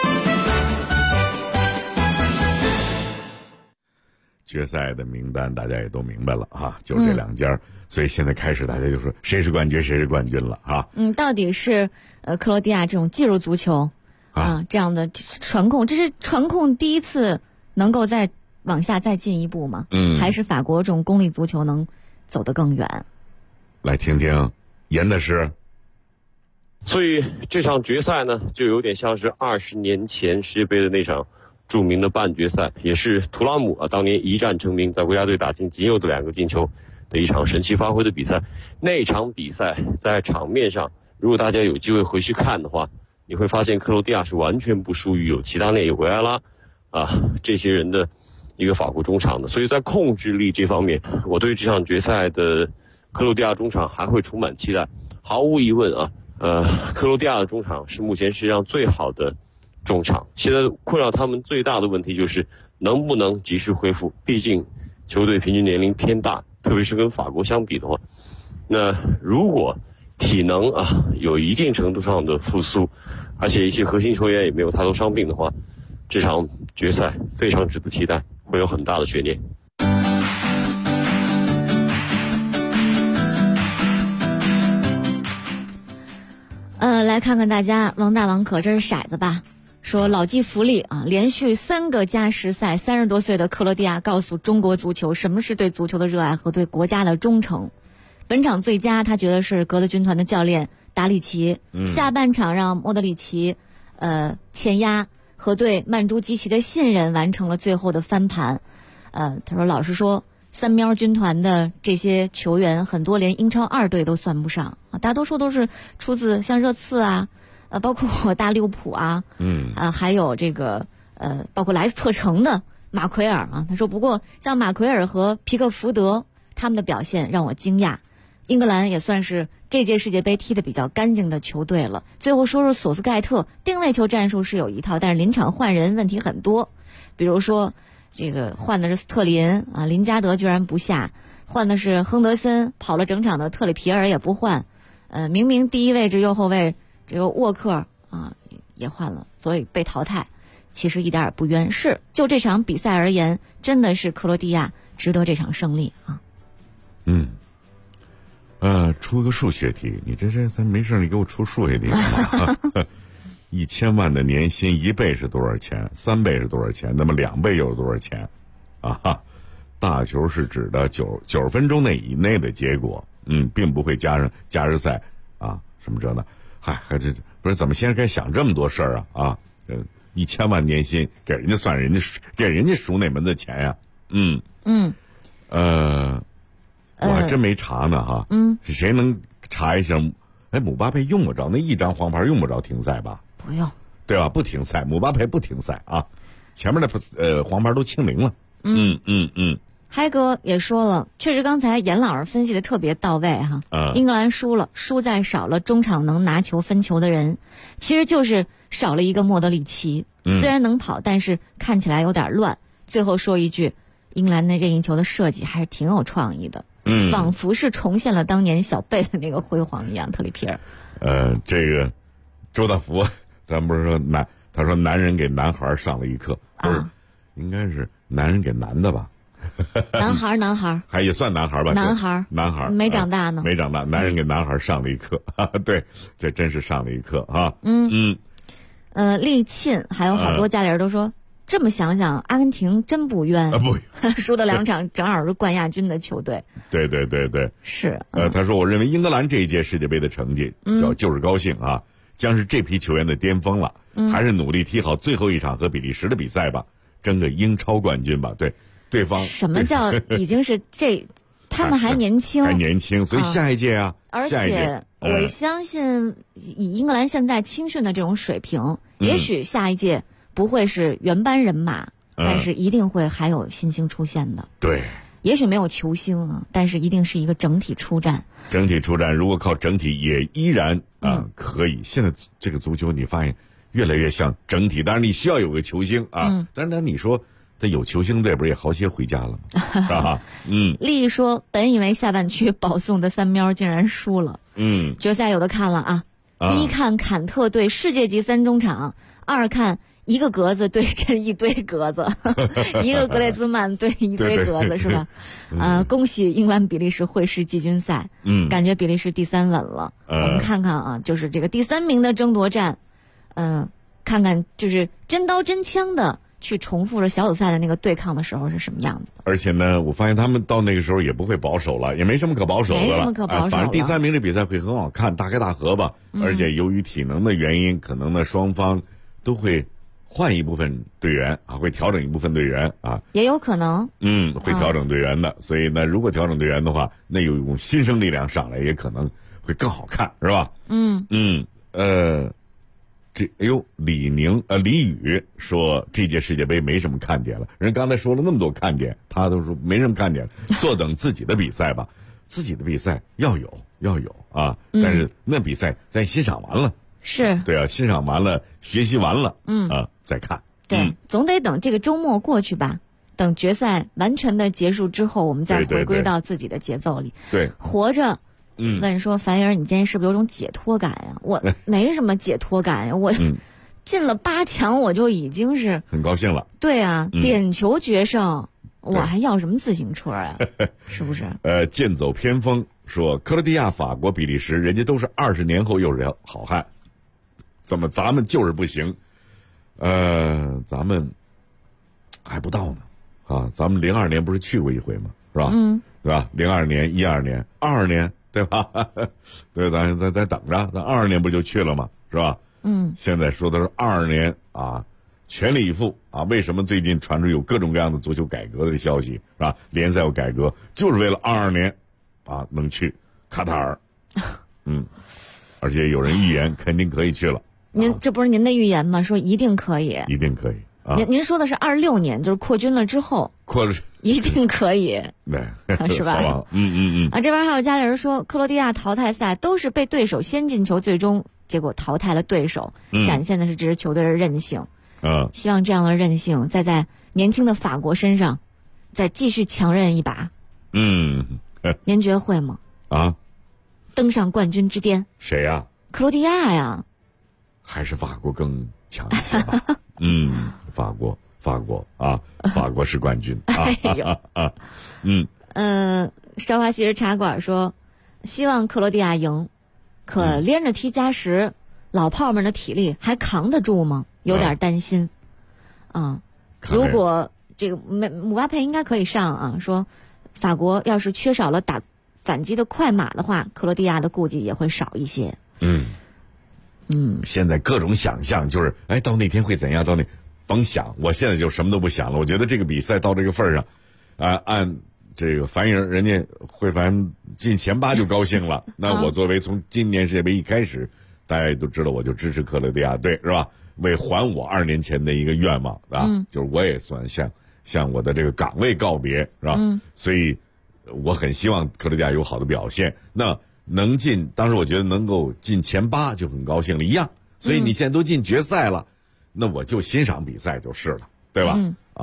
决赛的名单大家也都明白了就这2家，所以现在开始大家就说谁是冠军谁是冠军了到底是克罗地亚这种技术足球这样的传控，这是传控第一次能够再往下再进一步吗？还是法国这种功利足球能走得更远？ 来听听严大师。 所以这场决赛呢，就有点像是20年前世界杯的那场著名的半决赛，也是图拉姆当年一战成名，在国家队打进仅有的2个进球的一场神奇发挥的比赛。那场比赛在场面上，如果大家有机会回去看的话，你会发现克罗地亚是完全不输于有齐达内有维埃拉这些人的一个法国中场的。所以在控制力这方面，我对这场决赛的克罗地亚中场还会充满期待。毫无疑问克罗地亚的中场是目前世界上最好的中场，现在困扰他们最大的问题就是能不能及时恢复。毕竟球队平均年龄偏大，特别是跟法国相比的话，那如果体能有一定程度上的复苏，而且一些核心球员也没有太多伤病的话，这场决赛非常值得期待，会有很大的悬念。 来看看大家王大王可真是骰子吧。说老骥伏枥连续3个加时赛，30多岁的克罗地亚告诉中国足球什么是对足球的热爱和对国家的忠诚。本场最佳他觉得是格德军团的教练达里奇，下半场让莫德里奇前压和对曼朱基奇的信任完成了最后的翻盘。他说老实说三喵军团的这些球员，很多连英超2队都算不上啊，大多数都是出自像热刺啊，包括大利物浦啊，还有这个包括莱斯特城的马奎尔啊。他说，不过像马奎尔和皮克福德他们的表现让我惊讶。英格兰也算是这届世界杯踢得比较干净的球队了。最后说说索斯盖特，定位球战术是有一套，但是临场换人问题很多，比如说这个换的是斯特林啊，林加德居然不下，换的是亨德森，跑了整场的特里皮尔也不换，明明第一位置右后卫这个沃克啊也换了，所以被淘汰，其实一点也不冤。是就这场比赛而言，真的是克罗地亚值得这场胜利啊。 出个数学题，你咱没事你给我出数学题吧。1000万的年薪，1倍是多少钱？3倍是多少钱？那么2倍又是多少钱？啊，大球是指的90分钟以内的结果，并不会加上加时赛啊什么这呢？还这不是怎么现在该想这么多事儿啊？1000万年薪给人家算给人家数哪门子钱呀？我还真没查呢哈。谁能查一下？姆巴佩用不着那1张黄牌，用不着停赛吧？ 不用， 对吧？不停赛，姆巴佩不停赛啊，前面的黄牌都清零了。 嗨哥也说了，确实刚才严老师分析的特别到位哈。英格兰输了，输在少了中场能拿球分球的人，其实就是少了一个莫德里奇。虽然能跑，但是看起来有点乱。最后说一句，英格兰的任意球的设计还是挺有创意的。仿佛是重现了当年小贝的那个辉煌一样。特里皮尔， 这个周大福，咱不是说他说男人给男孩上了一课，不是，应该是男人给男的吧？ 男孩， 还也算男孩吧？ 男孩没长大呢， 没长大，男人给男孩上了一课，对，这真是上了一课啊。 利沁还有好多家里人都说。这么想想，阿根廷真不冤，输的2场正好是冠亚军的球队。对， 是。他说，我认为英格兰这一届世界杯的成绩就是高兴啊，将是这批球员的巅峰了。还是努力踢好最后一场和比利时的比赛吧，争个英超冠军吧。对方什么叫已经是他们还年轻， 所以下一届啊， 而且我相信以英格兰现在青训的这种水平，也许下一届。不会是原班人马，但是一定会还有新星出现的。 对， 也许没有球星啊，但是一定是一个整体出战。 如果靠整体，也依然可以。现在这个足球，你发现越来越像整体，当然你需要有个球星啊。但是你说他有球星队，不是也好些回家了吗？是吧？ 丽说，本以为下半区保送的三喵竟然输了。决赛有的看了啊。一看坎特对世界级3中场，2看。一个格子对阵一堆格子，一个格列兹曼对一堆格子，是吧？恭喜英格兰比利时会师季军赛，感觉比利时第3稳了。我们看看啊，就是这个第3名的争夺战，看看就是真刀真枪的去重复了小组赛的那个对抗的时候是什么样子的。 而且呢，我发现他们到那个时候也不会保守了，也没什么可保守的了。反正第3名的比赛会很好看，大开大合吧。而且由于体能的原因，可能呢双方都会。换一部分队员啊，会调整一部分队员啊， 也有可能， 会调整队员的。所以呢，如果调整队员的话，那有一种新生力量上来，也可能会更好看，是吧？李宇说这届世界杯没什么看点了。人刚才说了那么多看点，他都说没什么看点，坐等自己的比赛吧。自己的比赛要有啊，但是那比赛咱欣赏完了。 是对啊，欣赏完了，学习完了，再看。 对，总得等这个周末过去吧，等决赛完全的结束之后，我们再回归到自己的节奏里。 对， 活着。问说樊圆，你今天是不是有种解脱感呀？我没什么解脱感呀，我进了8强，我就已经是很高兴了。 对啊，点球决胜，我还要什么自行车呀？是不是？ 剑走偏锋说，克罗地亚、法国、比利时，人家都是20年后又是好汉。怎么咱们就是不行？咱们还不到呢，啊，咱们02年不是去过一回吗？是吧？对吧？02年、12年、22年，对吧？对，咱等着，咱22年不就去了吗？是吧？现在说的是22年啊， 全力以赴啊！为什么最近传出有各种各样的足球改革的消息，是吧？联赛要改革，就是为了22年，啊，能去卡塔尔。而且有人预言肯定可以去了。 这不是您的预言吗？说一定可以， 一定可以啊！ 您说的是26年，就是扩军了之后，一定可以， 对， 是吧？ 好吧， 这边还有家里人说，克罗地亚淘汰赛都是被对手先进球，最终结果淘汰了对手，展现的是这支球队的韧性。希望这样的韧性再在年轻的法国身上再继续强韧一把。您觉得会吗？登上冠军之巅？ 谁呀？ 克罗地亚呀。 还是法国更强一些吧？法国是冠军啊！ 韶华昔日茶馆说，希望克罗地亚赢，可连着踢加时，老炮们的体力还扛得住吗？有点担心。如果这个姆巴佩应该可以上啊，说法国要是缺少了打反击的快马的话，克罗地亚的顾忌也会少一些。 现在各种想象就是，到那天会怎样？到那甭想，我现在就什么都不想了。我觉得这个比赛到这个份上，按这个凡人家会凡进前8就高兴了。那我作为从今年世界杯一开始，大家也都知道，我就支持克罗地亚队，是吧？为还我2年前的一个愿望啊，就是我也算向我的这个岗位告别，是吧？所以我很希望克罗地亚有好的表现。那能进，当时我觉得能够进前8就很高兴了一样。所以你现在都进决赛了，那我就欣赏比赛就是了，对吧？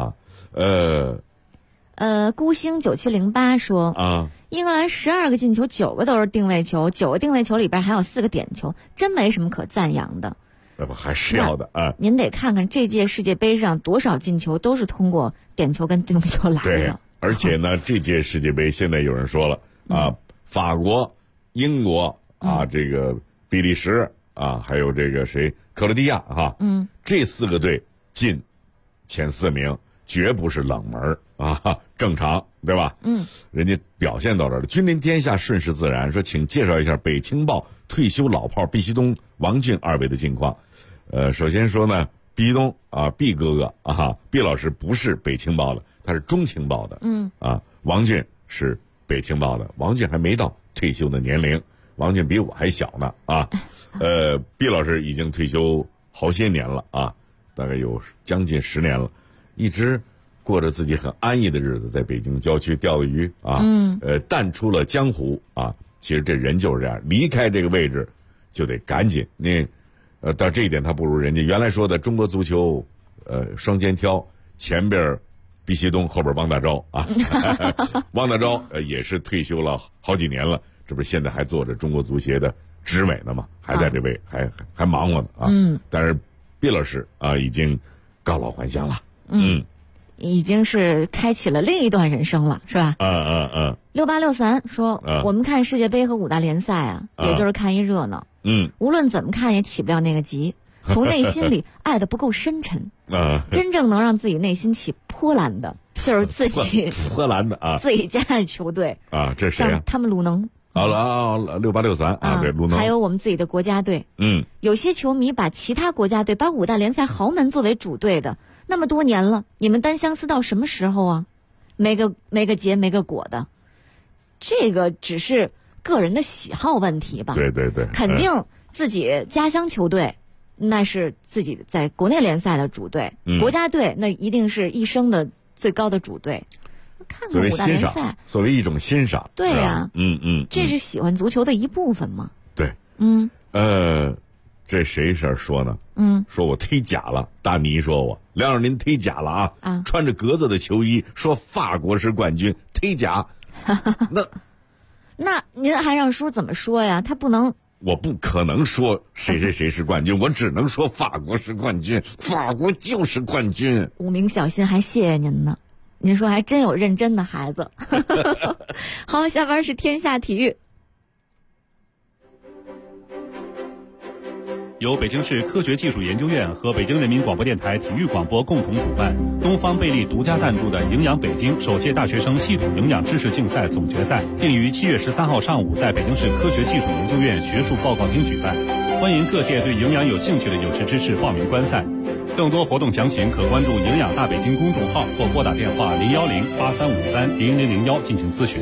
孤星9708说，英格兰12个进球9个都是定位球，9个定位球里边还有4个点球，真没什么可赞扬的。 那不还是要的啊？ 您得看看这届世界杯上多少进球都是通过点球跟定位球来的。 对，而且呢，这届世界杯现在有人说了法国、英国这个比利时还有这个克罗地亚这4个队进前4名绝不是冷门正常，对吧？人家表现到这儿了，君临天下顺势自然。说请介绍一下北青报退休老炮毕旭东、王俊2位的近况。首先说呢，毕旭东毕哥哥毕老师不是北青报的，他是中青报的。王俊是北青报的，王俊还没到退休的年龄，王俊比我还小呢毕老师已经退休好些年了大概有将近10年了，一直过着自己很安逸的日子，在北京郊区钓鱼淡出了江湖其实这人就是这样，离开这个位置就得赶紧。到这一点他不如人家原来说的中国足球双肩挑，前边毕旭东，后边汪大钊汪大钊也是退休了好几年了，这不是现在还做着中国足协的执委呢吗？还在这位还忙活呢但是毕老师已经告老还乡了已经是开启了另一段人生了，是吧？6863说，我们看世界杯和5大联赛也就是看一热闹无论怎么看也起不了那个级，从内心里爱的不够深沉真正能让自己内心起波澜的就是自己波澜的自己家的球队这是谁像他们鲁能 6863对鲁能， 还有我们自己的国家队有些球迷把其他国家队把5大联赛豪门作为主队的那么多年了，你们单相思到什么时候啊？没个结没个果的，这个只是个人的喜好问题吧？ 对， 肯定自己家乡球队那是自己在国内联赛的主队，国家队那一定是一生的最高的主队。看看5大联赛， 作为一种欣赏， 对呀，这是喜欢足球的一部分嘛？ 对，这谁说呢？说我忒假了，大尼说我梁老师您忒假了穿着格子的球衣说法国是冠军，忒假。 那您还让叔怎么说呀？他不能， 我不可能说谁是冠军，我只能说法国是冠军，法国就是冠军。 无名小心还谢谢您呢，您说还真有认真的孩子。好，下边是天下体育。 由北京市科学技术研究院和北京人民广播电台体育广播共同主办，东方贝利独家赞助的“营养北京”首届大学生系统营养知识竞赛总决赛，定于7月13号上午在北京市科学技术研究院学术报告厅举办。欢迎各界对营养有兴趣的有识之士报名观赛。 更多活动详情可关注营养大北京公众号或拨打电话010-8353-0001进行咨询。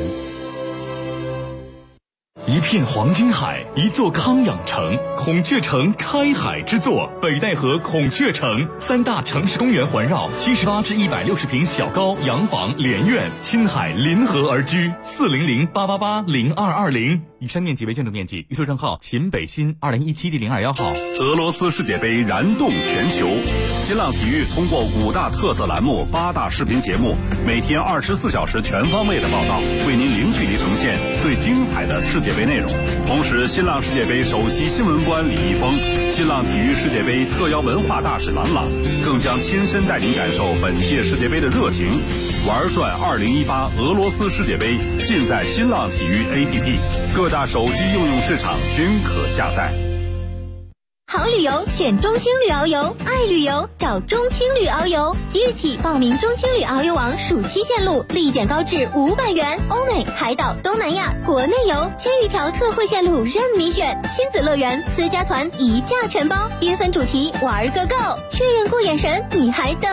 一片黄金海，一座康养城，孔雀城开海之作，北戴河孔雀城，3大城市公园环绕，78至160平小高洋房连院，亲海临河而居，400-888-0220。以上面积为建筑面积，预售证号秦北新2017第021号。 俄罗斯世界杯燃动全球，新浪体育通过5大特色栏目、8大视频节目，每天24小时全方位的报道，为您零距离呈现最精彩的世界杯内容。同时，新浪世界杯首席新闻官李易峰、新浪体育世界杯特邀文化大使郎朗，更将亲身带您感受本届世界杯的热情。玩转2018俄罗斯世界杯，尽在新浪体育 APP， 各大手机应用市场均可下载。 好旅游选中青旅遨游，爱旅游找中青旅遨游。即日起报名中青旅遨游网暑期线路，立减高至500元，欧美、海岛、东南亚、国内游1000余条特惠线路任你选，亲子乐园、私家团一价全包，缤纷主题玩个够。确认过眼神，你还等